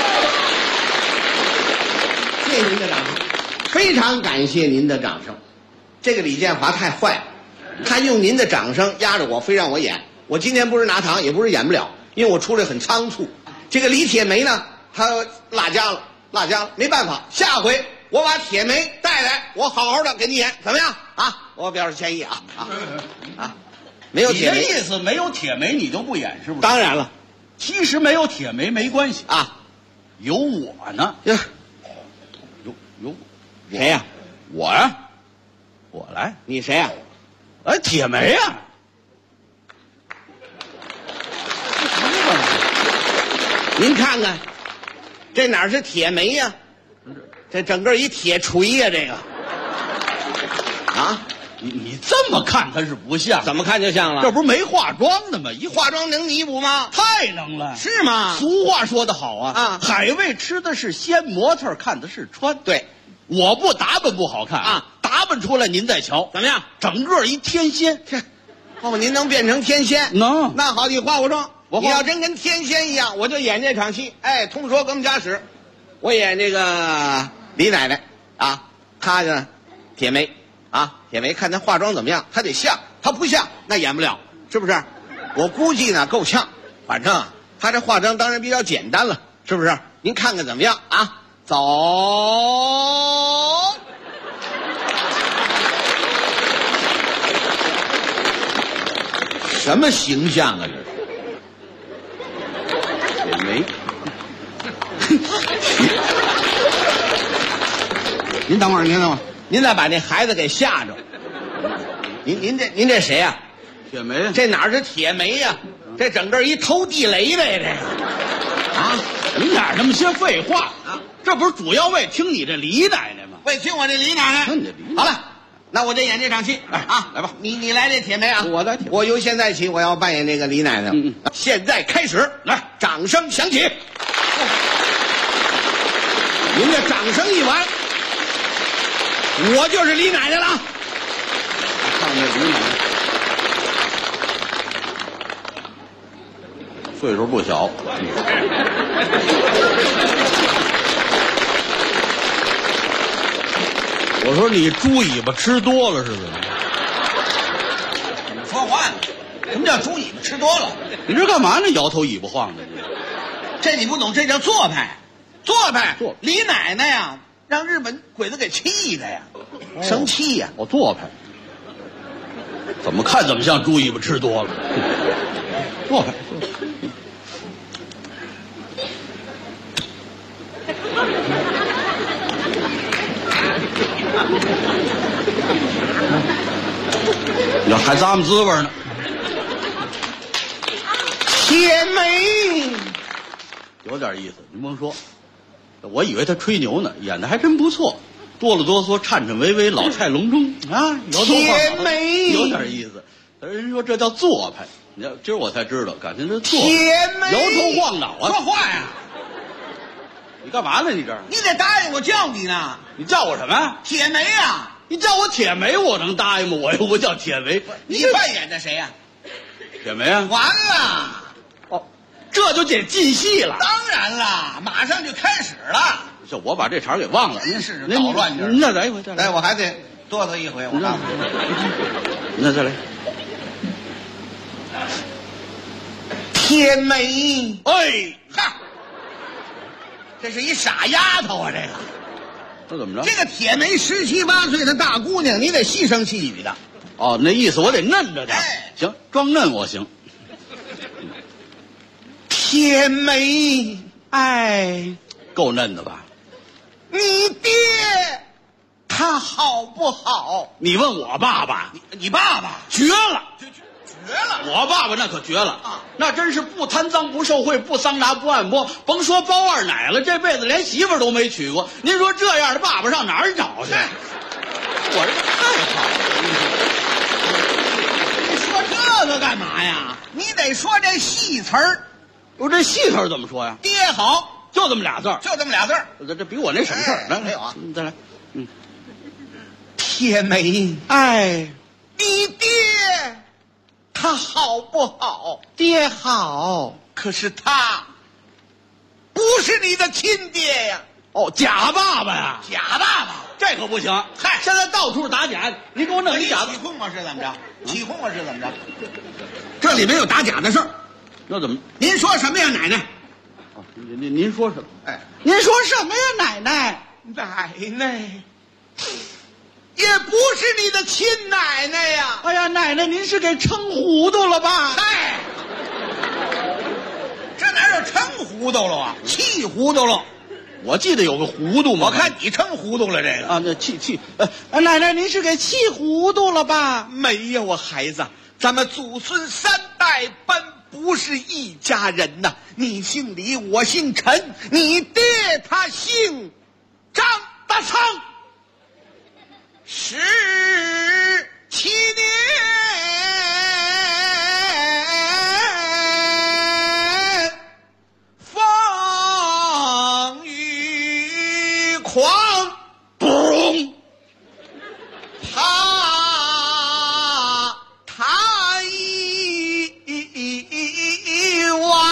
Speaker 13: 谢谢您的掌声，非常感谢您的掌声。这个李建华太坏了，他用您的掌声压着我，非让我演。我今天不是拿糖，也不是演不了，因为我出来很仓促。这个李铁梅呢，他落家了，没办法，下回我把铁梅带来，我好好的给你演，怎么样啊？我表示歉意啊。没有铁梅，
Speaker 17: 你的意思没有铁梅你就不演是不是？
Speaker 13: 当然了，
Speaker 17: 其实没有铁梅没关系
Speaker 13: 啊，
Speaker 17: 有我呢。有
Speaker 13: 谁呀？
Speaker 17: 我呀，我来。
Speaker 13: 你谁呀？
Speaker 17: 铁梅呀。
Speaker 13: 您看看，这哪是铁梅呀？这整个一铁锤呀！这个啊，
Speaker 17: 你这么看他是不像，
Speaker 13: 怎么看就像了？
Speaker 17: 这不是没化妆的吗？一
Speaker 13: 化妆能弥补吗？
Speaker 17: 太能了，
Speaker 13: 是吗？
Speaker 17: 俗话说得好啊，海味吃的是鲜，模特看的是穿。
Speaker 13: 对，
Speaker 17: 我不打扮不好看啊，打扮出来您再瞧，
Speaker 13: 怎么样？
Speaker 17: 整个一天仙。
Speaker 13: 您能变成天仙？
Speaker 17: 能。
Speaker 13: 那好，你化妆。你要真跟天仙一样，我就演这场戏。通说革命家史，我演这个李奶奶啊，她呢，铁梅啊，铁梅看她化妆怎么样，她得像，她不像那演不了，是不是？我估计呢够呛，反正她这化妆当然比较简单了，是不是？您看看怎么样啊？走。什么形象啊这是？没，您等会儿，您再把那孩子给吓着。您这谁呀？
Speaker 17: 铁梅。
Speaker 13: 这哪是铁梅呀？这整个一偷地雷呗，这个啊！
Speaker 17: 你哪那么些废话啊？这不是主要为听你这李奶奶吗？
Speaker 13: 为听我这李奶奶。好了，那我就演这场戏。来吧，你来这铁梅啊！我由现在起我要扮演这个李奶奶。现在开始，来，掌声响起。您的掌声一完，我就是李奶奶了。
Speaker 17: 看这李奶奶岁数不小。我说你猪尾巴吃多了是不是？
Speaker 13: 怎么说话呢？什么叫猪尾巴吃多了？
Speaker 17: 你这干嘛呢？摇头尾巴晃的。
Speaker 13: 这你不懂，这叫做派。李奶奶呀，让日本鬼子给气的呀，生气呀。
Speaker 17: 做派。怎么看怎么像猪尾巴吃多了？做派。你还咂摸滋味呢。
Speaker 13: 铁梅
Speaker 17: 有点意思，您甭说，我以为他吹牛呢，演的还真不错，哆了哆嗦，颤颤巍巍，老态龙钟啊，摇头晃脑，有点意思。人说这叫做派，你知道，今儿我才知道，感情这做
Speaker 13: 铁梅
Speaker 17: 摇头晃脑啊，
Speaker 13: 说话呀！
Speaker 17: 你干嘛呢？你这儿？
Speaker 13: 你得答应我叫你呢。
Speaker 17: 你叫我什么呀？
Speaker 13: 铁梅呀！
Speaker 17: 你叫我铁梅，我能答应吗？我又不叫铁梅。
Speaker 13: 你扮演的谁呀？
Speaker 17: 铁梅啊！
Speaker 13: 完了。
Speaker 17: 这就得进戏了。
Speaker 13: 当然了，马上就开始了。
Speaker 17: 就我把这茬给忘了。
Speaker 13: 真是捣乱劲儿。
Speaker 17: 您再来一回，
Speaker 13: 来，我还得哆嗦一回，我告诉你。
Speaker 17: 那再来。
Speaker 13: 天美，
Speaker 17: 哎，
Speaker 13: 哈，这是一傻丫头啊！这个，
Speaker 17: 这怎么着？
Speaker 13: 这个铁梅17、18岁的大姑娘，你得细声细语的。
Speaker 17: 哦，那意思我得嫩着点。
Speaker 13: 哎，
Speaker 17: 行，装嫩我行。
Speaker 13: 天梅，
Speaker 17: 哎，够嫩的吧？
Speaker 13: 你爹他好不好？
Speaker 17: 你问我爸爸，
Speaker 13: 你爸爸
Speaker 17: 绝了。
Speaker 13: 绝了！
Speaker 17: 我爸爸那可绝了啊！那真是不贪赃不受贿不桑拿不按摩，甭说包二奶了，这辈子连媳妇都没娶过。您说这样的爸爸上哪儿找去？我这太好了！
Speaker 13: 你说这个干嘛呀？你得说这戏词儿。
Speaker 17: 我这戏词儿怎么说呀？
Speaker 13: 爹好，
Speaker 17: 就这么俩字儿，
Speaker 13: 就这么俩字儿。
Speaker 17: 这比我那省事儿。来，
Speaker 13: 没有啊？
Speaker 17: 再来。
Speaker 13: 天梅，
Speaker 17: 哎，
Speaker 13: 你爹他好不好？
Speaker 17: 爹好，
Speaker 13: 可是他不是你的亲爹呀！
Speaker 17: 哦，假爸爸呀！
Speaker 13: 假爸爸，
Speaker 17: 这可不行！
Speaker 13: 嗨，
Speaker 17: 现在到处打假，你给我弄一假
Speaker 13: 起哄啊是怎么着？起哄啊是怎么着？这里没有打假的事儿。
Speaker 17: 那怎么？
Speaker 13: 您说什么呀，奶奶？
Speaker 17: 哦，您说什么？
Speaker 13: 哎，
Speaker 17: 您说什么呀，奶奶？
Speaker 13: 奶奶。也不是你的亲奶奶呀！
Speaker 17: 哎呀，奶奶，您是给撑糊涂了吧？
Speaker 13: 嗨，这哪有撑糊涂了啊？气糊涂了。
Speaker 17: 我记得有个糊涂嘛。
Speaker 13: 我看你撑糊涂了这个
Speaker 17: 啊，那气，奶奶，您是给气糊涂了吧？
Speaker 13: 没有啊，孩子，咱们祖孙3代本不是一家人呐。你姓李，我姓陈，你爹他姓张，大昌。17年，风雨狂，嘣，他一望，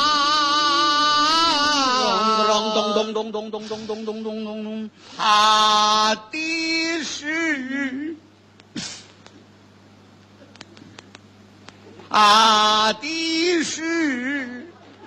Speaker 13: 咚咚咚咚咚咚咚咚咚咚，他的是。他的是，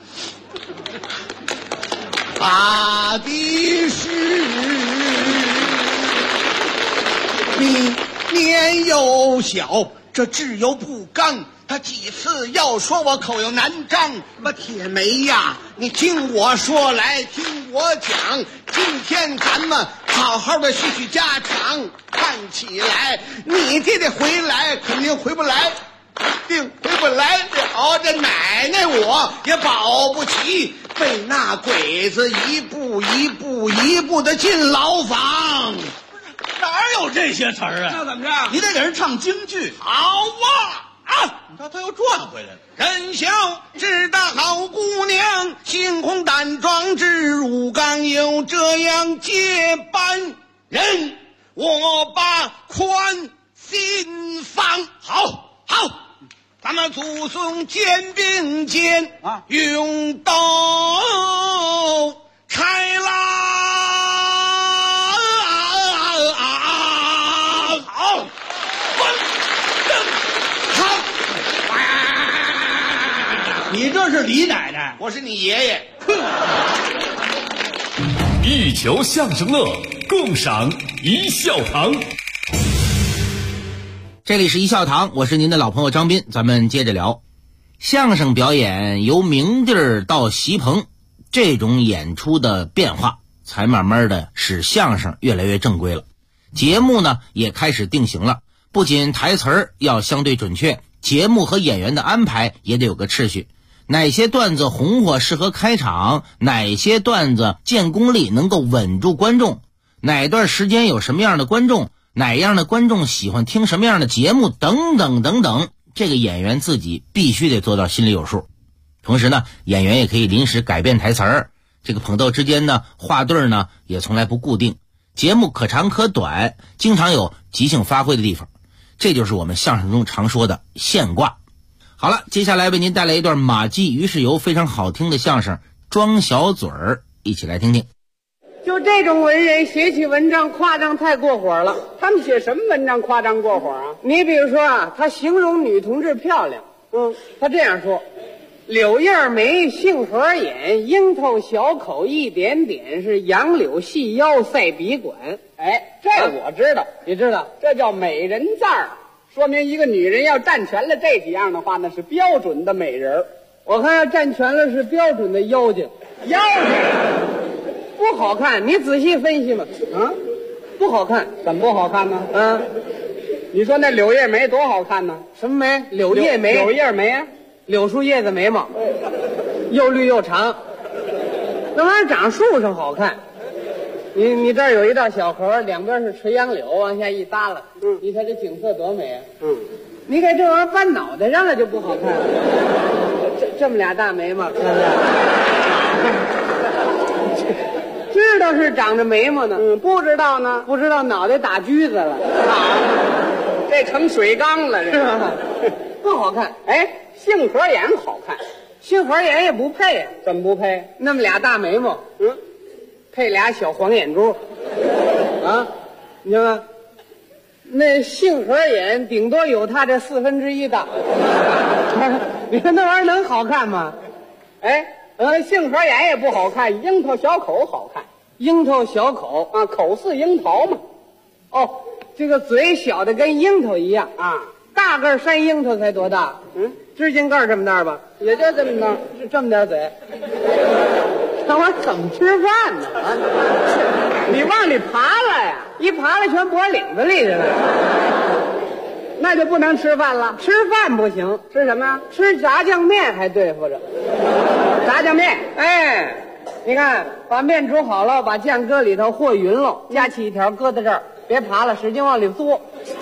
Speaker 13: 你年幼小，这志有不刚，他几次要说我口有难张。我铁梅呀，你听我说来，听我讲，今天咱们好好的叙叙家常。看起来你爹爹回来肯定回不来。定回不来了，这奶奶我也保不齐，被那鬼子一步的进牢房。
Speaker 17: 哪有这些词儿啊？
Speaker 13: 那怎么着？
Speaker 17: 你得给人唱京剧。
Speaker 13: 好啊！
Speaker 17: 你看他又转回来了。
Speaker 13: 人小志大好姑娘，心红胆壮志如刚，有这样接班人，我把宽心放。好。咱们祖孙肩并肩啊，勇斗开啦！好，
Speaker 17: 你这是李奶奶，
Speaker 13: 我是你爷爷。
Speaker 2: 一球相声乐，共赏一笑堂。
Speaker 10: 这里是一笑堂，我是您的老朋友张斌，咱们接着聊。相声表演由明地儿到席棚，这种演出的变化才慢慢的使相声越来越正规了。节目呢也开始定型了，不仅台词儿要相对准确，节目和演员的安排也得有个秩序。哪些段子红火适合开场，哪些段子见功力能够稳住观众，哪段时间有什么样的观众，哪样的观众喜欢听什么样的节目，等等等等，这个演员自己必须得做到心里有数。同时呢，演员也可以临时改变台词儿，这个捧逗之间呢，话对呢也从来不固定，节目可长可短，经常有即兴发挥的地方，这就是我们相声中常说的现挂。好了，接下来为您带来一段马季于世友非常好听的相声《装小嘴儿》，一起来听听。
Speaker 13: 就这种文人写起文章夸张太过火了。
Speaker 18: 他们写什么文章夸张过火啊？
Speaker 13: 你比如说啊，他形容女同志漂亮，他这样说：柳叶眉，杏核眼，樱桃小口，一点点是杨柳细腰，赛笔管。
Speaker 18: 哎，这我知道，
Speaker 13: 你知道，
Speaker 18: 这叫美人赞儿，说明一个女人要占全了这几样的话，那是标准的美人儿。
Speaker 13: 我看要占全了是标准的妖精，
Speaker 18: 妖精
Speaker 13: 不好看。你仔细分析嘛，不好看。
Speaker 18: 怎么不好看呢？你说那柳叶眉多好看呢？
Speaker 13: 什么眉？柳叶眉。
Speaker 18: 柳叶眉啊，
Speaker 13: 柳树叶子眉毛，又绿又长，那玩意儿长树上好看。你这儿有一道小河，两边是垂杨柳，往下一耷拉，你看这景色多美啊！你看这玩意儿搬脑袋上了就不好看了。这么俩大眉毛，看见？知道是长着眉毛呢，
Speaker 18: 不知道呢？
Speaker 13: 不知道脑袋打橘子了，
Speaker 18: 这成水缸了，
Speaker 13: 是吧？不好看。
Speaker 18: 哎，杏核眼好看，
Speaker 13: 杏核眼也不配啊。
Speaker 18: 怎么不配？
Speaker 13: 那么俩大眉毛，配俩小黄眼珠，你知道吗？那杏核眼顶多有他这1/4大，你说那玩意儿能好看吗？
Speaker 18: 哎，杏核眼也不好看，樱桃小口好看。
Speaker 13: 樱桃小口
Speaker 18: 啊，口似樱桃嘛。
Speaker 13: 哦，这个嘴小的跟樱桃一样
Speaker 18: 啊，
Speaker 13: 大个山樱桃才多大？指甲盖这么大吧？
Speaker 18: 也就这么大，
Speaker 13: 这么点嘴。那玩意儿怎么吃饭呢？
Speaker 18: 你往里爬了呀？
Speaker 13: 一爬了全脖领子里去了，
Speaker 18: 那就不能吃饭了。
Speaker 13: 吃饭不行，
Speaker 18: 吃什么呀？
Speaker 13: 吃炸酱面还对付着。
Speaker 18: 炸酱面，
Speaker 13: 哎，你看把面煮好了，把酱搁里头和匀了，夹起一条搁在这儿，别爬了，使劲往里嘬。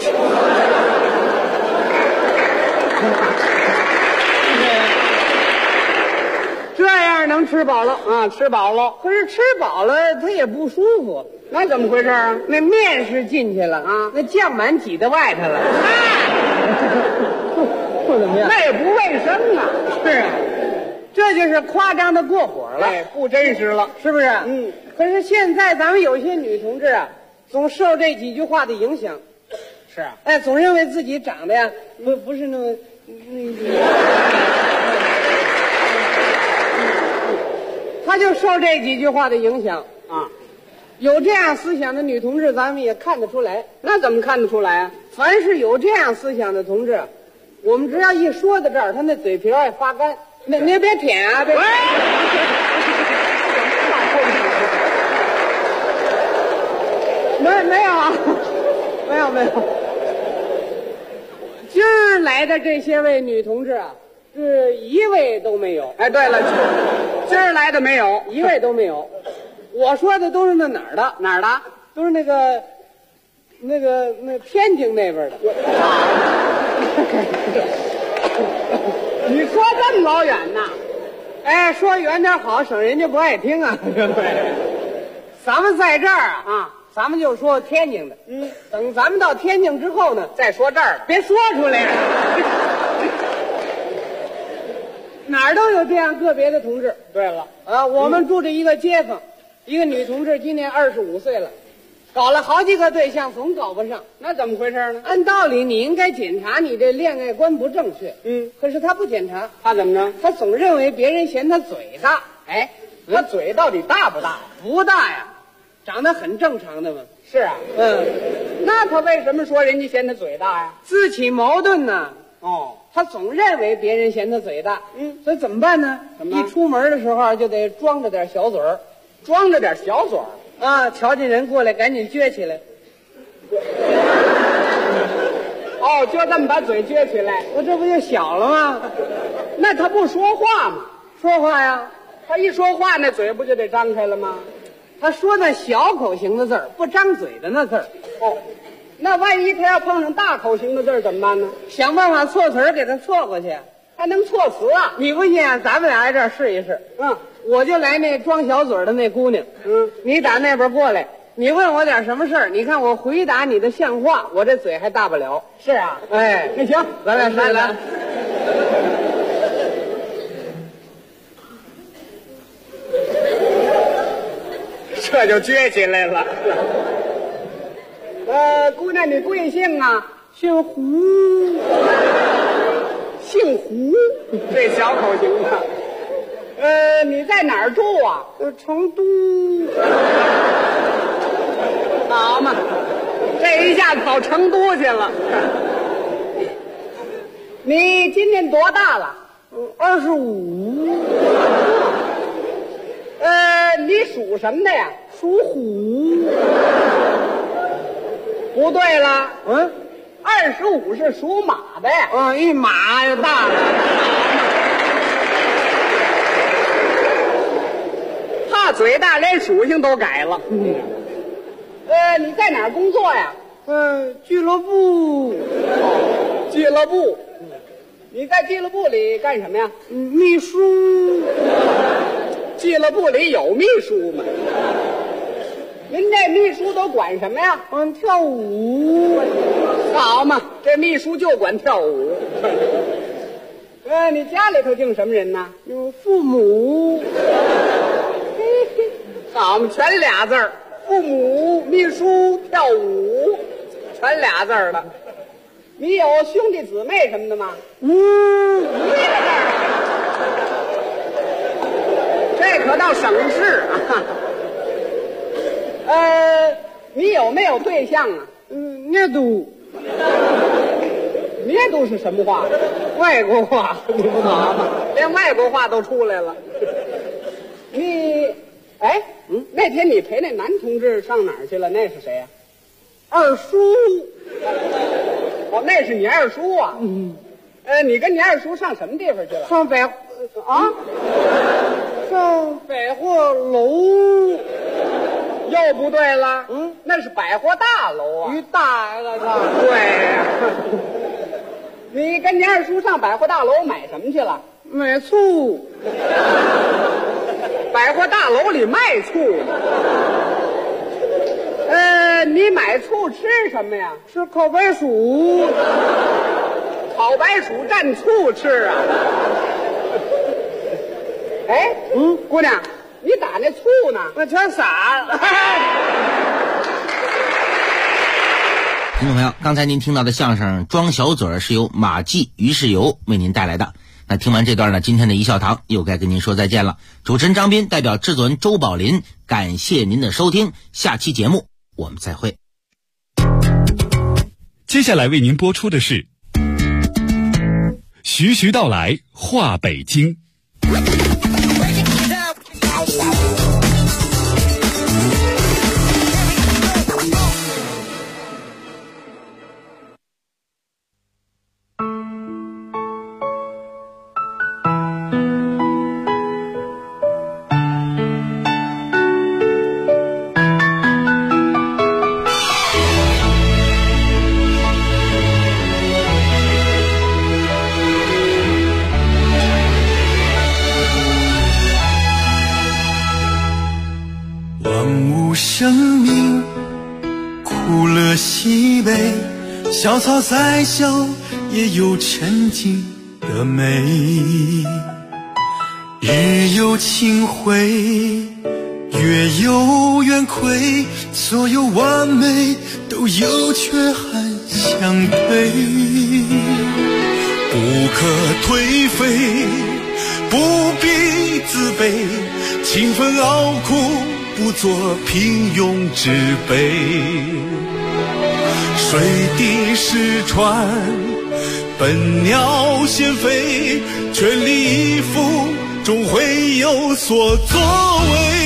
Speaker 13: 这样能吃饱了
Speaker 18: 啊，吃饱了。
Speaker 13: 可是吃饱了它也不舒服，
Speaker 18: 那怎么回事啊？
Speaker 13: 那面是进去了啊，那酱满挤在外头了，不怎么样，
Speaker 18: 那也不卫生啊。
Speaker 13: 是啊，这就是夸张的过火了，
Speaker 18: 哎，不真实了，
Speaker 13: 是不是？可是现在咱们有些女同志啊，总受这几句话的影响。
Speaker 18: 是啊，
Speaker 13: 哎，总认为自己长得呀，不是那么，他就受这几句话的影响
Speaker 18: 啊。
Speaker 13: 有这样思想的女同志，咱们也看得出来。
Speaker 18: 那怎么看得出来啊？
Speaker 13: 凡是有这样思想的同志，我们只要一说到这儿，他那嘴皮也发干。您别舔啊！别。没有啊，没有。今儿来的这些位女同志啊，是一位都没有。
Speaker 18: 哎，对了，今儿来的没有，
Speaker 13: 一位都没有。我说的都是那哪儿的，都是那天津那边的。
Speaker 18: 你说这么老远呐？
Speaker 13: 哎，说远点好，省人家不爱听啊。咱们在这儿啊，咱们就说天津的。等咱们到天津之后呢，
Speaker 18: 再说这儿，
Speaker 13: 别说出来。哪儿都有这样个别的同志。
Speaker 18: 对了，
Speaker 13: 我们住着一个街坊，一个女同志，今年25岁了，搞了好几个对象，总搞不上。
Speaker 18: 那怎么回事呢？
Speaker 13: 按道理你应该检查你这恋爱观不正确。可是他不检查，
Speaker 18: 他怎么着？
Speaker 13: 他总认为别人嫌他嘴大。
Speaker 18: 哎，他嘴到底大不大？
Speaker 13: 不大呀，长得很正常的嘛。
Speaker 18: 是啊，那他为什么说人家嫌他嘴大呀？
Speaker 13: 自起矛盾呢。
Speaker 18: 哦，
Speaker 13: 他总认为别人嫌他嘴大。所以怎么办呢？一出门的时候就得装着点小嘴儿，
Speaker 18: 装着点小嘴儿
Speaker 13: 啊，瞧见人过来赶紧撅起来。
Speaker 18: 哦，就这么把嘴撅起来，
Speaker 13: 我这不就小了吗？
Speaker 18: 那他不说话吗？
Speaker 13: 说话呀，
Speaker 18: 他一说话那嘴不就得张开了吗？
Speaker 13: 他说那小口型的字儿，不张嘴的那字儿。
Speaker 18: 哦，那万一他要碰上大口型的字儿怎么办呢？
Speaker 13: 想办法错词儿给他错过去。
Speaker 18: 还能错词啊？
Speaker 13: 你不信，咱们俩在这儿试一试。我就来那装小嘴的那姑娘。你打那边过来，你问我点什么事儿，你看我回答你的像话，我这嘴还大不了。
Speaker 18: 是啊，
Speaker 13: 哎，
Speaker 18: 那行，
Speaker 13: 咱俩试来。
Speaker 18: 这这就撅起来了。姑娘，你贵姓啊？
Speaker 13: 姓胡。
Speaker 18: 姓胡，这小口型啊。你在哪儿住啊？
Speaker 13: 成都。
Speaker 18: 好嘛，这一下跑成都去了。你今年多大了
Speaker 13: ？25。
Speaker 18: 你属什么的呀？
Speaker 13: 属虎。
Speaker 18: 不对了，25是属马的呀。
Speaker 13: 一马就大了。
Speaker 18: 怕嘴大，连属性都改了。你在哪儿工作呀？
Speaker 13: 俱乐部。
Speaker 18: 俱乐部。你在俱乐部里干什么呀？
Speaker 13: 秘书。
Speaker 18: 俱乐部里有秘书吗？您这秘书都管什么呀？
Speaker 13: 跳舞。
Speaker 18: 好嘛，这秘书就管跳舞。你家里头净什么人呢？
Speaker 13: 有父母。
Speaker 18: 好嘛，全俩字儿，父母、秘书、跳舞，全俩字儿的。你有兄弟姊妹什么的吗？一个字儿。这可倒省事啊。你有没有对象啊？
Speaker 13: 捏度。
Speaker 18: 捏度是什么话？
Speaker 13: 外国话。
Speaker 18: 你不懂吗？连外国话都出来了。那天你陪那男同志上哪儿去了？那是谁呀？
Speaker 13: 二叔。
Speaker 18: 那是你二叔啊。你跟你二叔上什么地方去了？
Speaker 13: 上百货楼。
Speaker 18: 又不对了。那是百货大楼啊。
Speaker 13: 大了他。
Speaker 18: 对呀。你跟你二叔上百货大楼买什么去了？
Speaker 13: 买醋。
Speaker 18: 百货大楼里卖醋。你买醋吃什么呀？
Speaker 13: 吃烤白薯。
Speaker 18: 烤白薯蘸醋吃啊？姑娘，你打那醋呢？
Speaker 13: 那全洒了。
Speaker 10: 听众朋友，刚才您听到的相声《装小嘴》是由马季、于世友为您带来的。那听完这段呢，今天的一笑堂又该跟您说再见了。主持人张斌代表制作人周宝林，感谢您的收听，下期节目我们再会。
Speaker 2: 接下来为您播出的是徐徐道来话北京。
Speaker 9: 生命苦乐喜悲，小草再小也有沉静的美。日有清辉，月有圆亏，所有完美都有缺憾相对。不可颓废，不必自卑，勤奋熬苦不做平庸之辈。水滴石穿，笨鸟先飞，全力以赴终会有所作为。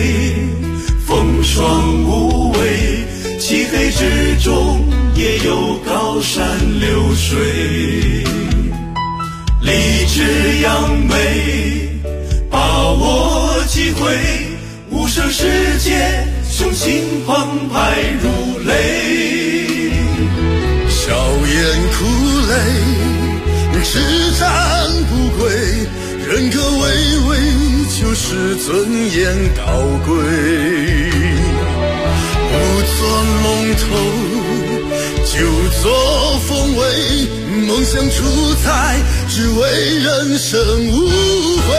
Speaker 9: 风霜无畏，漆黑之中也有高山流水。立志扬眉，把握机会，无声世界，雄心澎湃如雷。
Speaker 19: 笑颜苦泪，叱咤不归，人格巍巍，就是尊严高贵。不做龙头，就做凤尾，梦想出彩，只为人生无悔。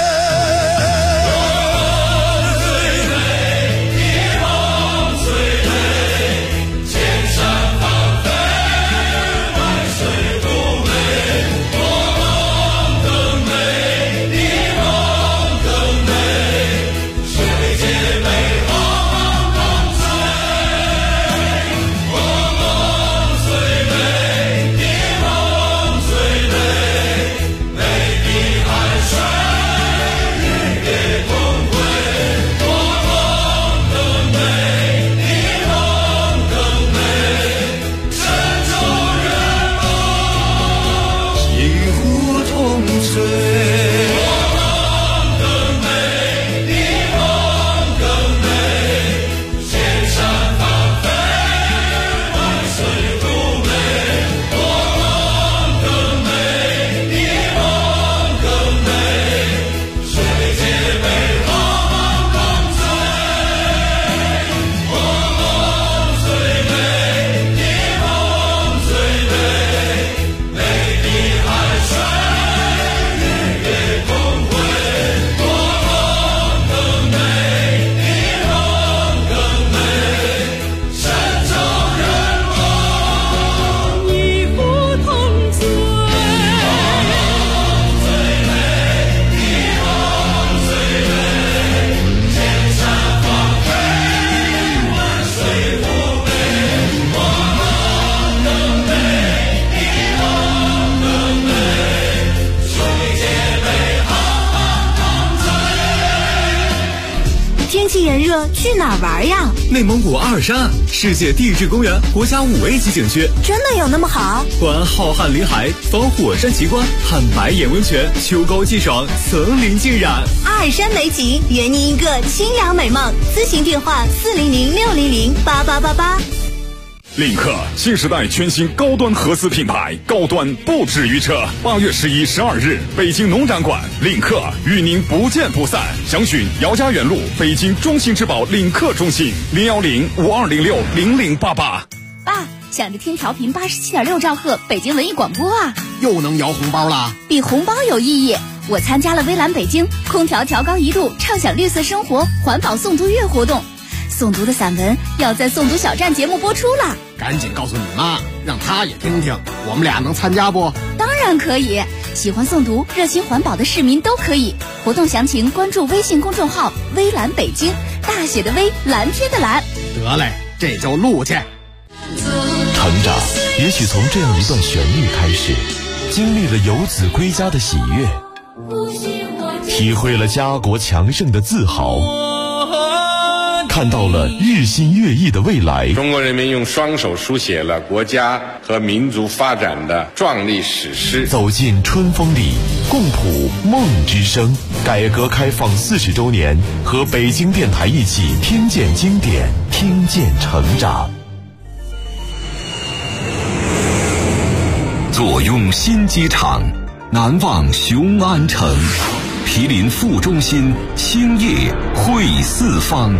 Speaker 8: 去哪儿玩呀？
Speaker 20: 内蒙古阿尔山，世界地质公园国家5A级景区，
Speaker 8: 真的有那么好？
Speaker 20: 观浩瀚林海，访火山奇观，看白眼温泉，秋高气爽，层林尽染。
Speaker 8: 阿尔山美景，圆您一个清凉美梦。咨询电话400-600-8888。
Speaker 2: 领克新时代全新高端合资品牌，高端不止于车。8月11、12日，北京农展馆，领克与您不见不散。详询姚家园路北京中信之宝领克中心，010-5206-0088。
Speaker 3: 爸，想着听调频87.6兆赫北京文艺广播啊，
Speaker 21: 又能摇红包了？
Speaker 3: 比红包有意义。我参加了微蓝北京空调调高1度，畅享绿色生活环保诵读月活动。诵读的散文要在诵读小站节目播出了，
Speaker 21: 赶紧告诉你妈，让她也听听。我们俩能参加不？
Speaker 3: 当然可以，喜欢诵读、热心环保的市民都可以。活动详情关注微信公众号“微蓝北京”，大写的微，蓝天的蓝。
Speaker 21: 得嘞，这就录去。
Speaker 22: 成长也许从这样一段旋律开始，经历了游子归家的喜悦，体会了家国强盛的自豪，看到了日新月异的未来。
Speaker 23: 中国人民用双手书写了国家和民族发展的壮丽史诗。
Speaker 22: 走进春风里，共谱梦之声。改革开放40周年，和北京电台一起听见经典，听见成长。
Speaker 24: 坐拥新机场，难忘雄安城。毗邻副中心，兴业汇四方。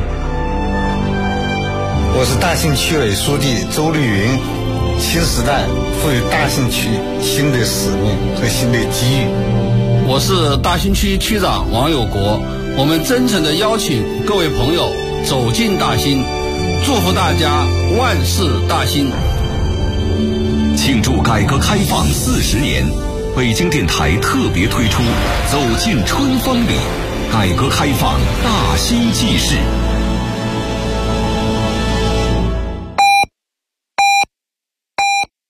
Speaker 25: 我是大兴区委书记周丽云。新时代赋予大兴区新的使命和新的机遇。
Speaker 26: 我是大兴区区长王有国。我们真诚地邀请各位朋友走进大兴，祝福大家万事大兴。
Speaker 24: 庆祝改革开放40年，北京电台特别推出《走进春风里》，改革开放大兴纪事。